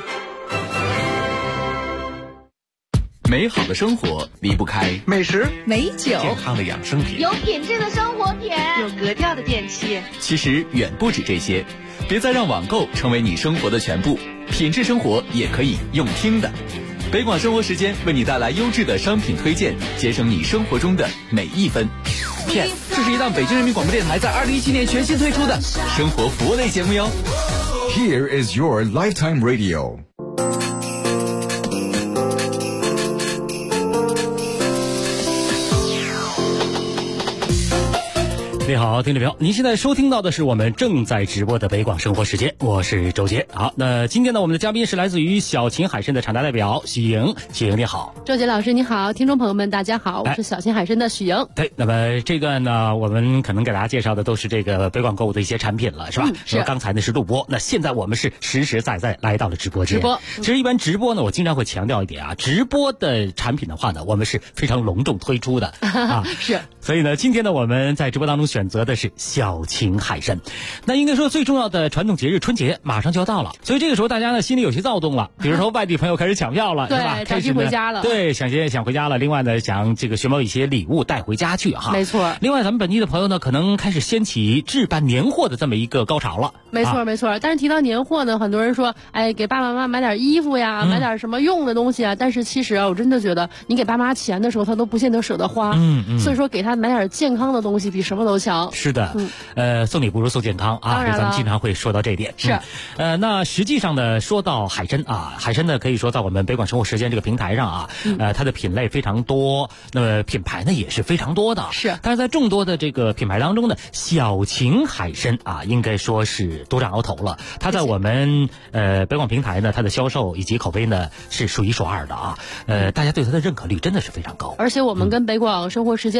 美好的生活离不开美食、 美酒、 健康的养生品、 有品质的生活品、 有格调的电器。 其实远不止这些，别再让网购成为你生活的全部，品质生活也可以用听的。北广生活时间为你带来优质的商品推荐，节省你生活中的每一分。片，这是一档北京人民广播电台在2017年全新推出的生活服务类节目哟。 Here is your lifetime radio。 你好，听众朋友，您现在收听到的是我们正在直播的北广生活时间，我是周杰。好，那今天呢，我们的嘉宾是来自于小秦海参的厂家代表许莹。许莹你好。 周杰老师你好，听众朋友们大家好，我是小秦海参的许莹。 对，那么这段呢，我们可能给大家介绍的都是这个北广购物的一些产品了，是吧？ 是。 刚才呢是录播，那现在我们是实实在在来到了直播间。其实一般直播呢，我经常会强调一点啊，直播的产品的话呢，我们是非常隆重推出的啊。 是。 所以呢，今天呢，我们在直播当中选择的是小秦海参。那应该说最重要的传统节日春节马上就要到了，所以这个时候大家呢心里有些躁动了，比如说外地朋友开始抢票了，是吧？ 对，着急回家了。 对，想回家了。另外呢，想这个寻某一些礼物带回家去哈。 没错。 另外咱们本地的朋友呢，可能开始掀起置办年货的这么一个高潮了。 没错没错。但是提到年货呢，很多人说，哎，给爸爸妈妈买点衣服呀，买点什么用的东西啊。但是其实啊，我真的觉得你给爸妈钱的时候，他都不见得舍得花。所以说给他买点健康的东西比什么都强。 是的。送礼不如送健康啊， 当然了， 咱们经常会说到这一点。 是。 那实际上呢，说到海参啊，海参呢可以说在我们北广生活时间这个平台上啊，它的品类非常多，那么品牌呢也是非常多的。 是。 但是在众多的这个品牌当中呢，小秦海参啊，应该说是独占鳌头了。它在我们北广平台呢，它的销售以及口碑呢是数一数二的啊。大家对它的认可率真的是非常高。 而且我们跟北广生活时间已经合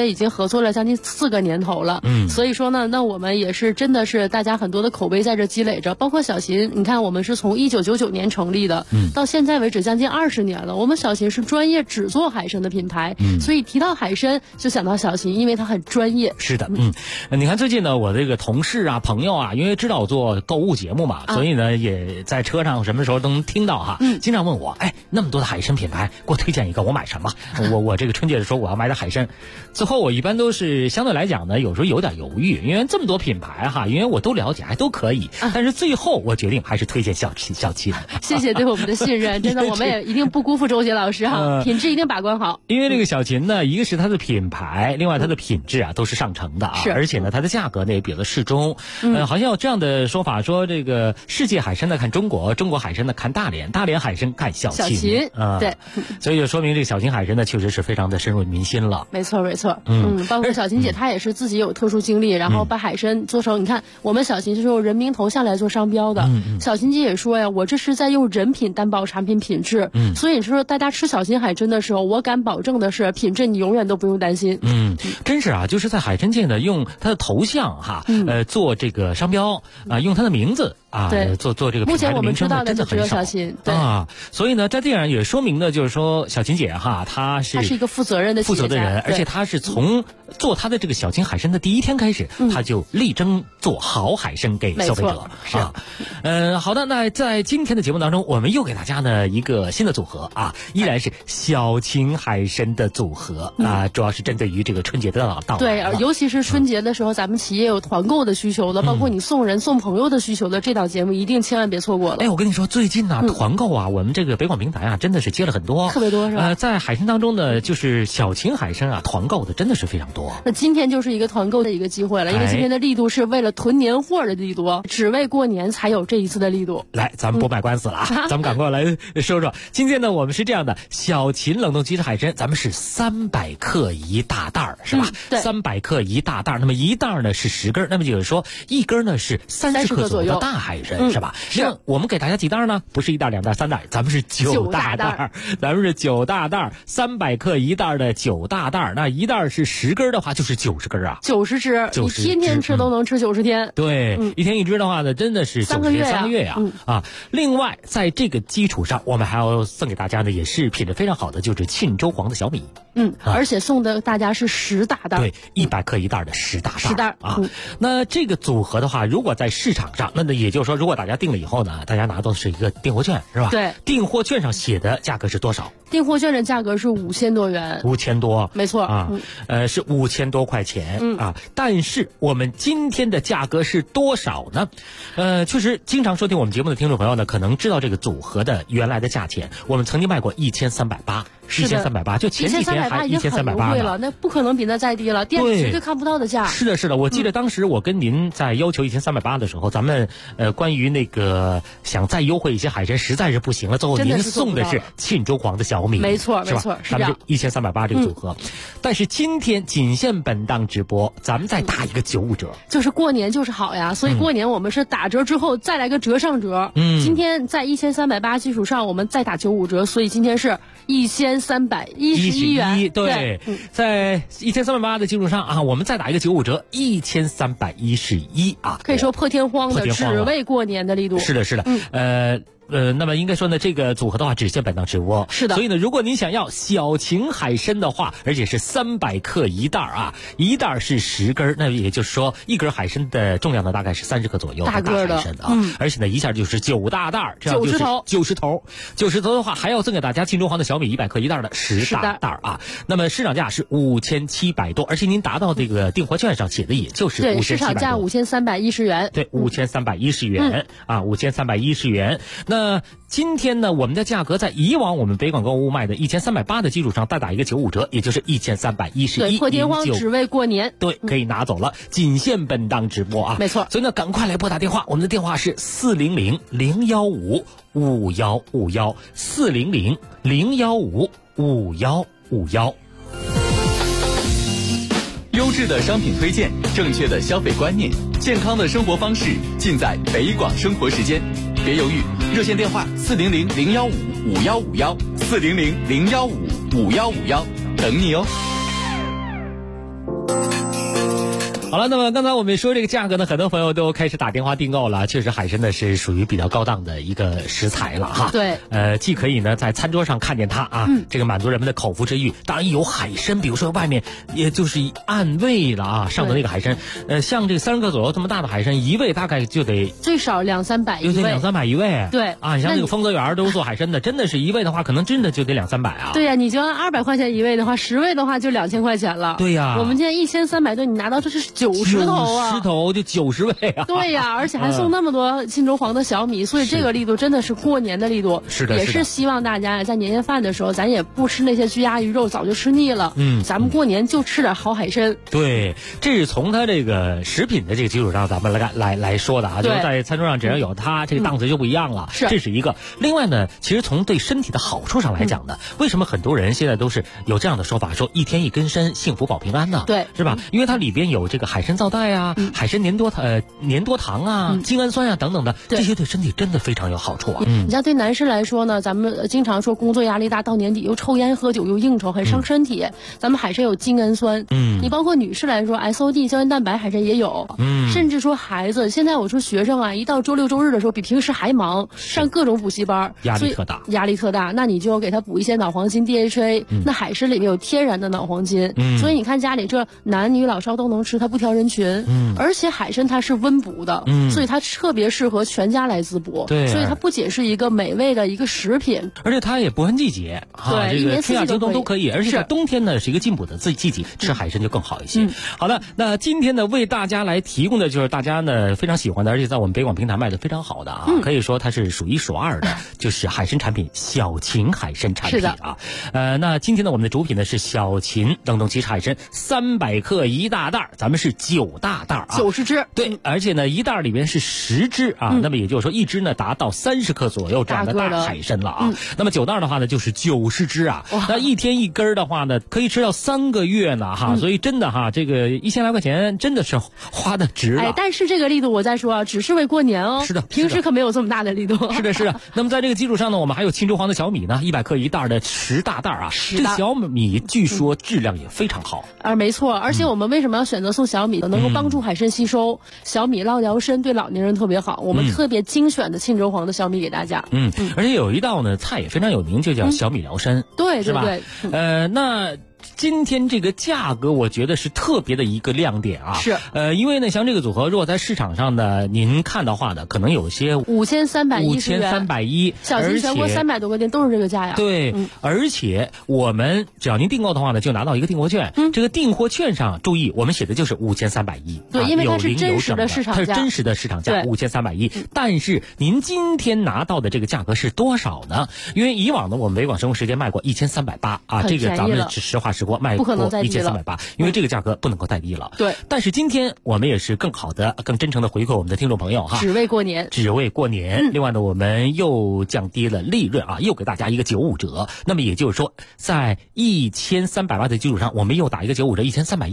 合作了将近4个年头了。所以说呢，那我们也是真的是大家很多的口碑在这积累着，包括小秦，你看我们是从1999年成立的，到现在为止将近20年了。我们小秦是专业只做海参的品牌，所以提到海参就想到小秦，因为它很专业。 是的，你看最近呢，我这个同事啊、朋友啊，因为知道我做购物节目嘛，所以呢也在车上什么时候都能听到哈，经常问我，哎，那么多的海参品牌，给我推荐一个，我买什么？我这个春节的时候我要买点海参，最后我一般都是相对来讲呢，有时候有点犹豫，因为这么多品牌哈，因为我都了解，还都可以，但是最后我决定还是推荐小秦。 谢谢对我们的信任，真的我们也一定不辜负周杰老师哈，品质一定把关好。 因为这个小秦呢，一个是它的品牌，另外它的品质啊都是上乘的啊，而且呢它的价格呢也比较适中。好像有这样的说法，说这个世界海参呢看中国，中国海参呢看大连，大连海参看小秦啊， 对， 所以就说明这个小秦海参呢确实是非常的深入民心了。 没错，包括小秦姐她也是自己有特殊经历，然后把海参做成，你看我们小秦是用人名头像来做商标的。小秦姐也说呀，我这是在用人品担保产品品质。所以说大家吃小秦海参的时候，我敢保证的是品质你永远都不用担心。 真是啊，就是在海参界呢，用它的头像哈，做这个商标啊，用它的名字啊，做这个品牌的名称，目前我们知道的就只有小秦，对啊，所以呢，在这样也说明呢，就是说小秦姐哈，她是一个负责任的人，而且她是从做她的这个小秦海参的第一天开始，她就力争做好海参给消费者啊。好的，那在今天的节目当中，我们又给大家呢一个新的组合啊，依然是小秦海参的组合啊，主要是针对于这个春节的到来。 对，尤其是春节的时候，咱们企业有团购的需求的，包括你送人送朋友的需求的，这档节目一定千万别错过了。 哎，我跟你说，最近呢团购啊，我们这个北广平台啊，真的是接了很多， 特别多是吧？ 在海参当中呢，就是小秦海参啊，团购的真的是非常多。 那今天就是一个团购的一个机会了，因为今天的力度是为了囤年货的力度，只为过年才有这一次的力度。 来，咱们不卖官司了啊，咱们赶快来说说。今天呢，我们是这样的，小秦冷冻鸡翅海参，咱们是300克一大袋儿，是吧？ 对 ，300克一大袋儿，那么一袋儿呢是10根，那么就是说一根呢是30克左右的大海参，是吧？那我们给大家几袋呢？不是1袋、2袋、3袋，咱们是9大袋，咱们是9大袋，300克一袋的9大袋，那一袋是10根的话，就是90根啊 ，90只，你天天吃都能吃90天。 对，一天一只的话呢，真的是 3个月呀啊！另外，在这个基础上，我们还要送给大家的也是品质非常好的，就是沁州黄的小米。 而且送的大家是10大袋， 对，100克一袋的10大袋啊。那这个组合的话，如果在市场上，那也就是说，如果大家订了以后呢，大家拿到的是一个订货券，是吧？ 对， 订货券上写的价格是多少？ 订货券的价格是5000多元 ，5000多， 没错啊，是5000多块钱啊。但是我们今天的价格是多少呢？确实，经常收听我们节目的听众朋友呢，可能知道这个组合的原来的价钱。我们曾经卖过1380，1380，就前几天还1380 了，那不可能比那再低了，店里绝对看不到的价。 是的，我记得当时我跟您在要求1380的时候，咱们关于那个想再优惠一些海参实在是不行了，最后您送的是沁州黄的小米， 没错， 是吧？咱们就1380这个组合。但是今天仅限本档直播，咱们再打一个95折， 就是过年就是好呀，所以过年我们是打折之后再来个折上折。今天在1380基础上，我们再打95折，所以今天是1311元。 对，在1380的基础上啊，我们再打一个95折，1311啊， 可以说破天荒的只为过年的力度。 是的，那么应该说呢，这个组合的话只限本档直播。 是的， 所以呢，如果您想要小秦海参的话，而且是300克一袋啊，一袋是10根，那也就是说一根海参的重量呢大概是30克左右， 大个的海参啊，而且呢一下就是9大袋，这样就是90头的话，还要赠给大家沁州黄的小米100克一袋的10大袋啊。那么市场价是5700多，而且您达到这个订货券上写的也就是5700多， 对，市场价5310元， 对，5310元啊，5310元。那今天呢，我们的价格在以往我们北广购物卖的1380的基础上再打一个95折，也就是1311， 对，破天荒只为过年， 对，可以拿走了，仅限本档直播啊， 没错。 所以呢，赶快来拨打电话，我们的电话是400-015-5151，400-015-5151。 优质的商品推荐，正确的消费观念，健康的生活方式，尽在北广生活时间。别犹豫，热线电话400-015-5151，400-015-5151，等你哦。 好了，那么刚才我们说这个价格呢，很多朋友都开始打电话订购了。确实，海参呢是属于比较高档的一个食材了哈。 对， 既可以呢在餐桌上看见它啊，这个满足人们的口腹之欲。当然有海参，比如说外面也就是按位了啊，上的那个海参，像这30克左右这么大的海参，一位大概就得最少200-300一位， 有200-300一位。 对啊，你像这个丰泽园都是做海参的，真的是一位的话，可能真的就得200-300啊。 对呀，你就按200块钱一位的话，10位的话就2000块钱了。 对呀， 我们现在1300吨，你拿到这是90头啊 ，90头就90位啊。 对呀，而且还送那么多新州黄的小米，所以这个力度真的是过年的力度。 是的， 也是希望大家在年夜饭的时候，咱也不吃那些鸡鸭鱼肉，早就吃腻了。咱们过年就吃点好海参。 对，这是从它这个食品的这个基础上，咱们来说的啊，就是在餐桌上只要有它，这个档次就不一样了。 是， 这是一个。另外呢，其实从对身体的好处上来讲呢，为什么很多人现在都是有这样的说法，说1天1根参，幸福保平安呢？ 对， 是吧？因为它里边有这个海参皂苷啊、海参粘多糖啊、精氨酸啊等等的，这些对身体真的非常有好处啊。 你像对男士来说呢，咱们经常说工作压力大，到年底又抽烟喝酒又应酬，很伤身体。咱们海参有精氨酸，你包括女士来说 SOD 胶原蛋白海参也有，甚至说孩子，现在我说学生啊，一到周六周日的时候比平时还忙，上各种补习班， 压力特大。 那你就给他补一些脑黄金 DHA，那海参里面有天然的脑黄金，所以你看家里这男女老少都能吃，它不挑人群，而且海参它是温补的，所以它特别适合全家来滋补， 对， 所以它不仅是一个美味的一个食品， 而且它也不分季节， 对， 这个春夏秋冬都可以，而且在冬天呢是一个进补的季节，吃海参就更好一些。好的，那今天呢为大家来提供的就是大家呢非常喜欢的，而且在我们北广平台卖的非常好的啊，可以说它是数1数2的，就是海参产品小秦海参产品啊。那今天呢我们的主品呢是小秦冷冻起海参300克1大袋，咱们是9大袋啊 ，90只。 对，而且呢一袋里面是10只啊，那么也就是说一只呢达到30克左右这样的大海参了啊。那么9袋的话呢就是90只啊，那1天1根的话呢可以吃到3个月呢哈，所以真的哈，这个1000来块钱真的是花的值了。 但是这个力度我再说啊，只是为过年哦。 是的， 平时可没有这么大的力度。 是的。那么在这个基础上呢，我们还有青州黄的小米呢，100克1袋的10大袋啊。这小米据说质量也非常好。 没错，而且我们为什么要选择送小米呢？能够帮助海参吸收，小米捞疗参，对老年人特别好。我们特别精选的青州黄的小米给大家。 而且有一道呢菜也非常有名，就叫小米疗参。 对， 是吧？ 那今天这个价格，我觉得是特别的一个亮点啊！ 是， 因为呢，像这个组合，如果在市场上呢，您看的话呢，可能有些 5310，小秦全国300多个店都是这个价呀。 对，而且我们只要您订购的话呢，就拿到一个订货券。这个订货券上，注意，我们写的就是5310。 对，因为它是真实的市场价， 它是真实的市场价5310。但是您今天拿到的这个价格是多少呢？因为以往呢，我们北广生活时间卖过1380啊，这个咱们实话实说。卖过1380，因为这个价格不能够再低了。 对， 但是今天我们也是更好的、更真诚的回馈我们的听众朋友哈， 只为过年。 另外呢，我们又降低了利润啊，又给大家一个95折。那么也就是说，在1380的基础上，我们又打一个95折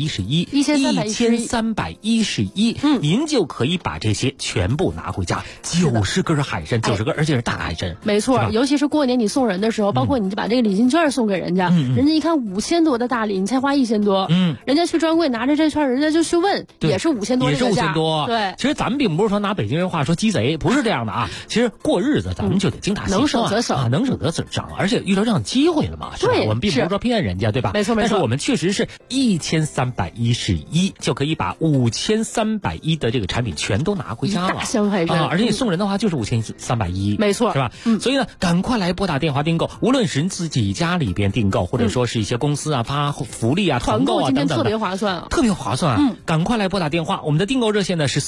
，1311，您就可以把这些全部拿回家，90根海参，90根，而且是大海参。 没错，尤其是过年你送人的时候，包括你就把这个礼金券送给人家，人家一看5000多的大礼，你才花1000多，人家去专柜拿着这券，人家就去问，也是5000多， 也是5000多。 对， 其实咱们并不是说拿北京人话说鸡贼，不是这样的啊。其实过日子咱们就得精打细算， 能省则省啊，能省则省，而且遇到这样的机会了嘛，是吧？我们并不是说骗人家，对吧？ 没错。 但是我们确实是1311就可以把5310的这个产品全都拿回家了， 大箱海参啊！而且你送人的话就是5310， 没错， 是吧？所以呢，赶快来拨打电话订购，无论是自己家里边订购，或者说是一些公司啊发福利啊、团购啊等等的， 特别划算啊， 特别划算。赶快来拨打电话，我们的订购热线呢是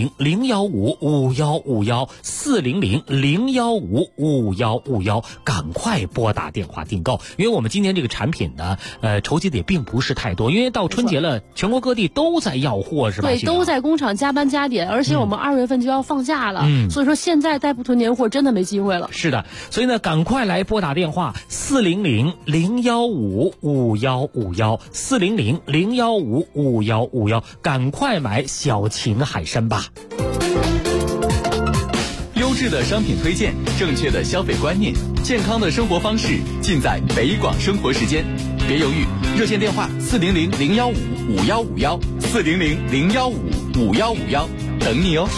400-015-5151，400-015-5151，赶快拨打电话订购，因为我们今天这个产品呢，筹集的也并不是太多，因为到春节了，全国各地都在要货，是吧？ 对，都在工厂加班加点，而且我们2月份就要放假了，所以说现在再不囤年货真的没机会了。 是的，所以呢，赶快来拨打电话400-015-5151，400-015-5151，赶快买小秦海参吧。 优质的商品推荐，正确的消费观念，健康的生活方式，尽在北广生活时间。别犹豫，热线电话400-015 ，400-015-5151，等你哦。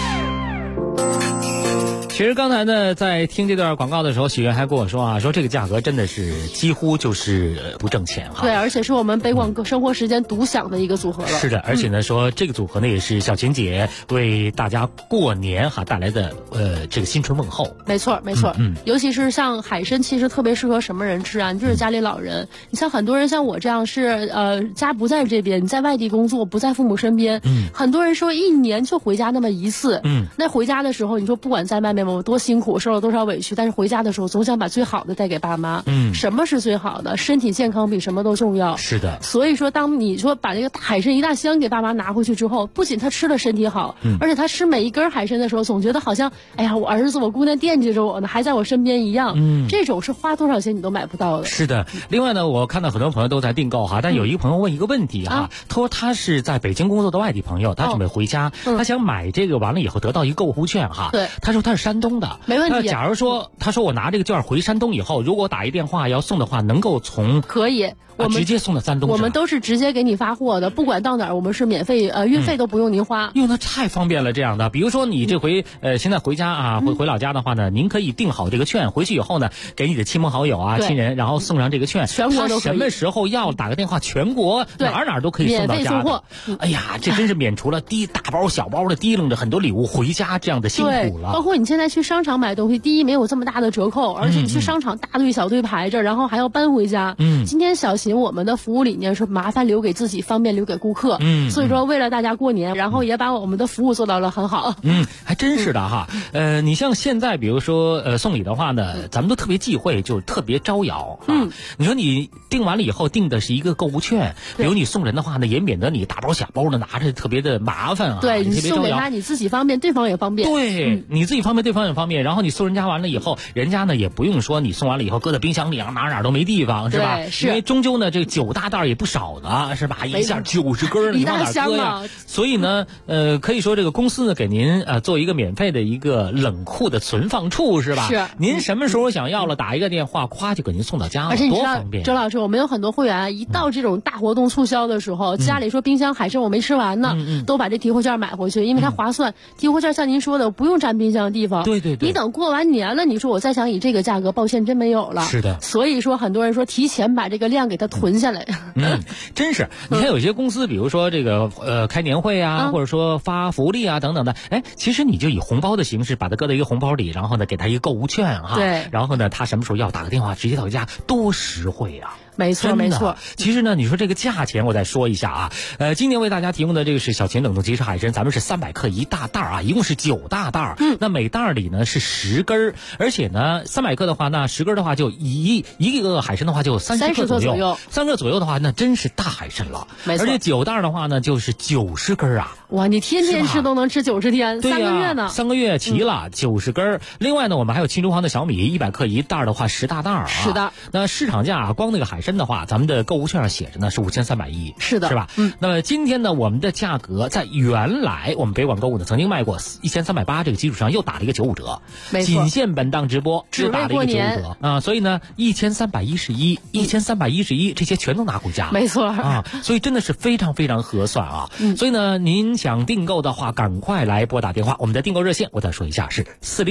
其实刚才呢，在听这段广告的时候，许愿还跟我说啊，说这个价格真的是几乎就是不挣钱哈。 对，而且是我们北广生活时间独享的一个组合了。 是的，而且呢，说这个组合呢也是小琴姐为大家过年带来的这个新春问候。 没错，没错。尤其是像海参，其实特别适合什么人吃啊？就是家里老人。你像很多人像我这样是家不在这边，你在外地工作，不在父母身边。很多人说一年就回家那么一次。那回家的时候，你说不管在外面我多辛苦，受了多少委屈，但是回家的时候总想把最好的带给爸妈。什么是最好的？身体健康比什么都重要。 是的。 所以说，当你说把这个海参一大箱给爸妈拿回去之后，不仅他吃了身体好，而且他吃每一根海参的时候，总觉得好像，哎呀，我儿子我姑娘惦记着我呢，还在我身边一样。这种是花多少钱你都买不到的。 是的。另外呢，我看到很多朋友都在订购哈，但有一个朋友问一个问题哈，他说他是在北京工作的外地朋友，他准备回家，他想买这个完了以后得到一个购物券哈。 对。 他说他是山东的。 没问题。 那假如说，他说我拿这个券回山东以后，如果我打一电话要送的话，能够从可以，我们直接送到山东。 我们都是直接给你发货的，不管到哪儿，我们是免费，运费都不用您花。 那太方便了，这样的。比如说你这回现在回家啊，回老家的话呢，您可以订好这个券，回去以后呢，给你的亲朋好友啊、亲人，然后送上这个券， 全国都可以。 什么时候要打个电话，全国哪都可以送到家的。 免费送货。 哎呀，这真是免除了大包小包的提楞着很多礼物回家这样的辛苦了。 包括你现在去商场买东西，第一没有这么大的折扣，而且你去商场大队小队排着，然后还要搬回家。今天小琴我们的服务理念是麻烦留给自己，方便留给顾客。所以说为了大家过年，然后也把我们的服务做到了很好。 还真是的哈。你像现在比如说送礼的话呢，咱们都特别忌讳，就特别招摇。你说你订完了以后订的是一个购物券，比如你送人的话呢，也免得你大包小包的拿着特别的麻烦啊。 对，你送给他你自己方便，对方也方便。 对，你自己方便，对方也方便。然后你送人家完了以后，人家呢也不用说你送完了以后搁在冰箱里啊，哪都没地方，是吧？ 是。 因为终究呢这个9大袋也不少的，是吧？一下90根，你往哪搁呀？所以呢，可以说这个公司呢给您做一个免费的一个冷库的存放处，是吧？ 是。 您什么时候想要了，打一个电话，咵就给您送到家了， 而且你知道， 多方便。 周老师，我们有很多会员一到这种大活动促销的时候，家里说冰箱海参我没吃完呢，都把这提货券买回去，因为它划算。提货券像您说的，不用占冰箱的地方。 对。 你等过完年了，你说我再想以这个价格，抱歉，真没有了。 是的。 所以说，很多人说提前把这个量给它囤下来。 真是。你看有些公司，比如说这个开年会啊，或者说发福利啊等等的，其实你就以红包的形式把它搁在一个红包里，然后呢给他一个购物券哈。 对。 然后呢，他什么时候要打个电话，直接到家，多实惠啊！ 没错，没错。 其实呢，你说这个价钱，我再说一下啊。今年为大家提供的这个是小琴冷冻即食海参，咱们是300克一大袋啊，一共是9大袋。那每袋里呢是10根，而且呢300克的话，那10根的话就一个海参的话就30克左右，3克左右的话，那真是大海参了。 没错。 而且9袋的话呢，就是90根啊。 哇，你天天吃都能吃90天，3个月呢 ？3个月齐了，90根。另外呢，我们还有青州黄的小米100克一袋的话10大袋啊。 是的。 那市场价光那个海参的话，咱们的购物券上写着呢是5310。 是的。 是吧？那么今天呢，我们的价格在原来我们北广购物呢曾经卖过1380这个基础上又打了一个95折， 没错。 仅限本档直播只打了一个95折啊，所以呢1311这些全都拿回家。 没错啊，所以真的是非常非常合算啊。所以呢，您想订购的话，赶快来拨打电话，我们的订购热线我再说一下是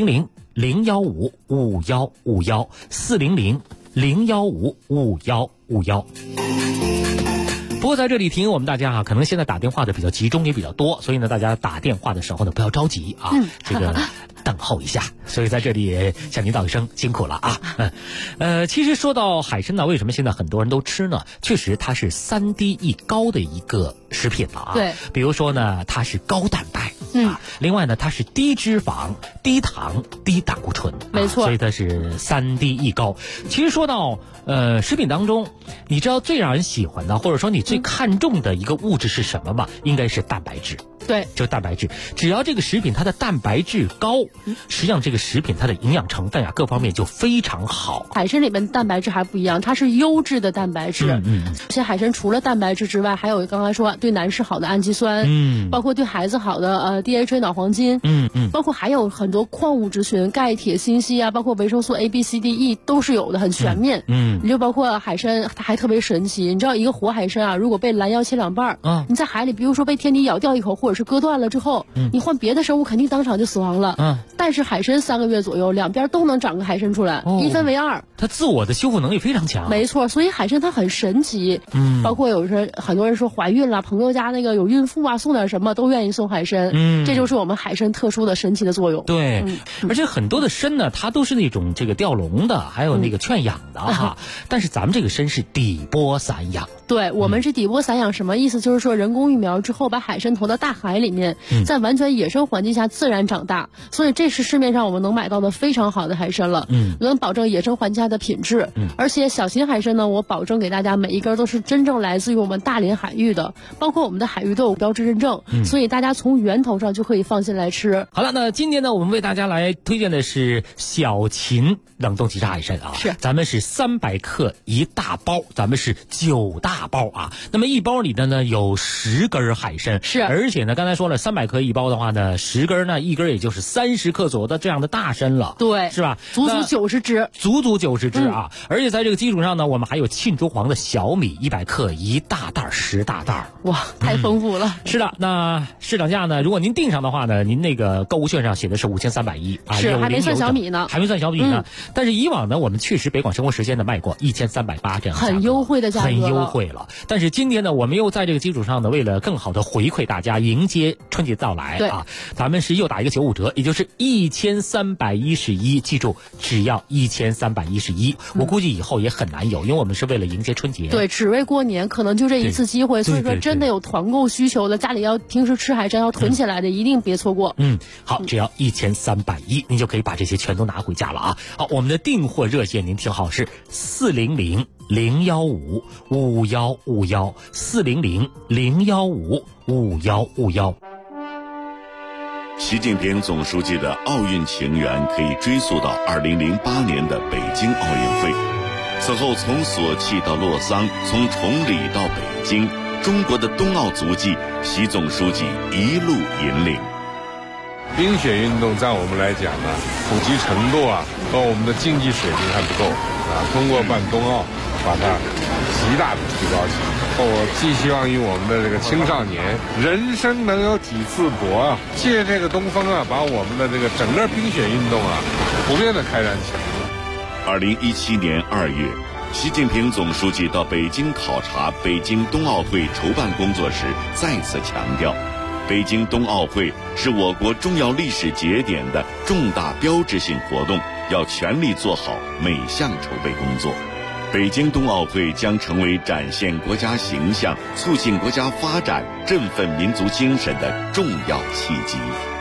400-015-5151，400-015-5151。不过在这里提醒我们大家可能现在打电话的比较集中也比较多，所以呢大家打电话的时候呢不要着急啊，这个等候一下。所以在这里也向您道一声辛苦了啊。其实说到海参呢，为什么现在很多人都吃呢？确实它是3低一高的一个食品了啊。 对。 比如说呢，它是高蛋白。另外呢，它是低脂肪、低糖、低胆固醇， 没错， 所以它是3低一高。其实说到食品当中，你知道最让人喜欢的，或者说你最看重的一个物质是什么吗？应该是蛋白质。 对， 就是蛋白质。只要这个食品它的蛋白质高，实际上这个食品它的营养成分啊各方面就非常好。 海参里面蛋白质还不一样，它是优质的蛋白质。这些海参除了蛋白质之外，还有刚才说对男士好的氨基酸，包括对孩子好的DHA 脑黄金，包括还有很多矿物质群，钙、铁、锌、硒啊，包括维生素 A、B、C、D、E 都是有的，很全面。你就包括海参，它还特别神奇。你知道一个活海参啊，如果被拦腰切两半你在海里，比如说被天敌咬掉一口，或者是割断了之后，你换别的生物肯定当场就死亡了。但是海参3个月左右，两边都能长个海参出来，一分为二。 它自我的修复能力非常强。 没错，所以海参它很神奇。包括有时很多人说怀孕了，朋友家那个有孕妇啊，送点什么都愿意送海参。这就是我们海参特殊的神奇的作用。 对，而且很多的参呢，它都是那种这个吊笼的，还有那个劝氧的哈。但是咱们这个参是底波散养。 对，我们是底波散养，什么意思？就是说人工育苗之后把海参投到大海里面，在完全野生环境下自然长大，所以这是市面上我们能买到的非常好的海参了。能保证野生环境下的品质。而且小型海参呢，我保证给大家每一根都是真正来自于我们大连海域的，包括我们的海域都有标志认证，所以大家从源头上就可以放心来吃。 好了，那今天呢，我们为大家来推荐的是小秦冷冻即炸海参啊， 是咱们是300克1大包，咱们是9大包啊。那么一包里的呢有10根海参， 是， 而且呢刚才说了300克一包的话呢，10根呢一根也就是30克左右的这样的大参了， 对， 是吧？ 足足90只， 足足90只啊！而且在这个基础上呢，我们还有沁珠黄的小米100克1大袋10大袋， 哇，太丰富了。 是的，那市场价呢，如果您订上的话呢，您那个购物券上写的是5310啊， 是还没算小米呢， 还没算小米呢。但是以往呢，我们确实北广生活时间呢卖过1380这样的很优惠的价格， 很优惠了。但是今天呢，我们又在这个基础上呢，为了更好的回馈大家，迎接春节到来啊，咱们是又打一个95折，也就是1311，记住，只要1311。我估计以后也很难有，因为我们是为了迎接春节， 对，只为过年，可能就这一次机会。所以说，真的有团购需求的，家里要平时吃海参要囤起来的，一定别错过。 好，只要1310，您就可以把这些全都拿回家了啊。好，我们的订货热线您听好，是400-015-5151，400-015-5151。 习近平总书记的奥运情缘可以追溯到2008年的北京奥运会。此后从索契到洛桑，从崇礼到北京，中国的冬奥足迹，习总书记一路引领。 冰雪运动在我们来讲呢，普及程度和我们的竞技水平还不够通过办冬奥，把它极大的提高起来。我寄希望于我们的这个青少年，人生能有几次搏借这个东风把我们的这个整个冰雪运动普遍的开展起来。 2017年2月，习近平总书记到北京考察北京冬奥会筹办工作时，再次强调，北京冬奥会是我国重要历史节点的重大标志性活动，要全力做好每项筹备工作。北京冬奥会将成为展现国家形象、促进国家发展、振奋民族精神的重要契机。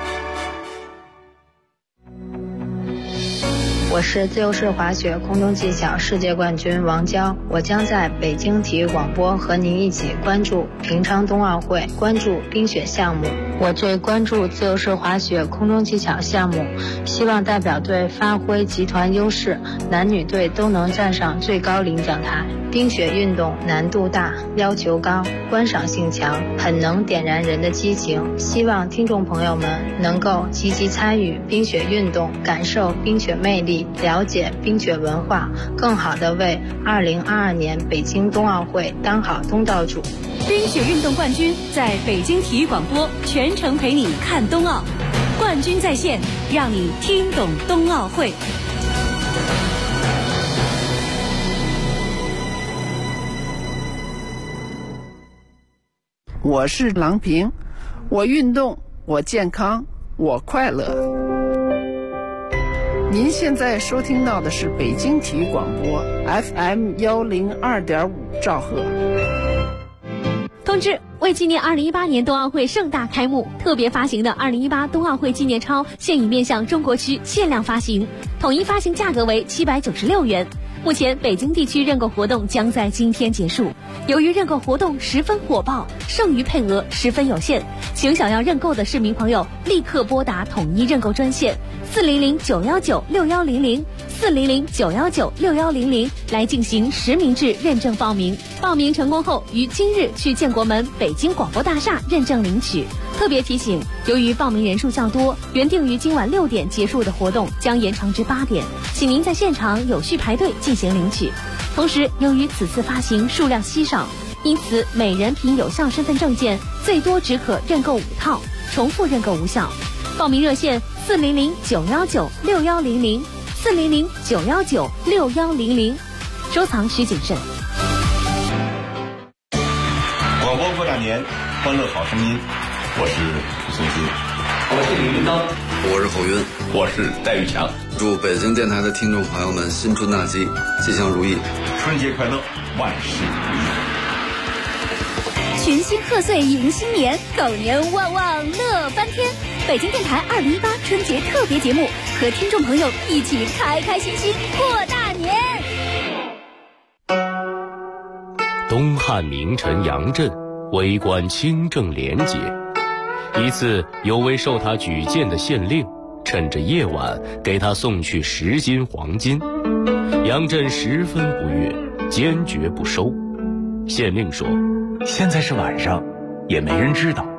我是自由式滑雪空中技巧世界冠军王娇，我将在北京体育广播和您一起关注平昌冬奥会，关注冰雪项目。我最关注自由式滑雪空中技巧项目，希望代表队发挥集团优势，男女队都能站上最高领奖台。冰雪运动难度大，要求高，观赏性强，很能点燃人的激情。希望听众朋友们能够积极参与冰雪运动，感受冰雪魅力，了解冰雪文化，更好地为2022年北京冬奥会当好东道主。 冰雪运动冠军在北京体育广播全程陪你看冬奥，冠军在线，让你听懂冬奥会。 我是郎平，我运动，我健康，我快乐。您现在收听到的是北京体育广播 FM 102.5兆赫。 通知：为纪念2018年冬奥会盛大开幕，特别发行的2018冬奥会纪念钞现已面向中国区限量发行，统一发行价格为796元。 目前北京地区认购活动将在今天结束。由于认购活动十分火爆，剩余配额十分有限，请想要认购的市民朋友立刻拨打统一认购专线400-919-6100，400-919-6100来进行实名制认证报名。报名成功后，于今日去建国门北京广播大厦认证领取。特别提醒，由于报名人数较多，原定于今晚6点结束的活动将延长至8点，请您在现场有序排队进行领取。同时，由于此次发行数量稀少，因此每人凭有效身份证件最多只可认购5套，重复认购无效。报名热线400-919-6100，400-919-6100，收藏需谨慎。 广播过大年，欢乐好声音，我是宋鑫， 我是李云刚， 我是侯云， 我是戴玉强。 祝北京电台的听众朋友们新春大吉，吉祥如意， 春节快乐，万事如意。 群星贺岁迎新年，狗年旺旺乐翻天。北京电台2018春节特别节目，和听众朋友一起开开心心过大年。 东汉名臣杨震为官清正廉洁，一次有位受他举荐的县令趁着夜晚给他送去10斤黄金，杨震十分不悦，坚决不收。县令说： 现在是晚上，也没人知道，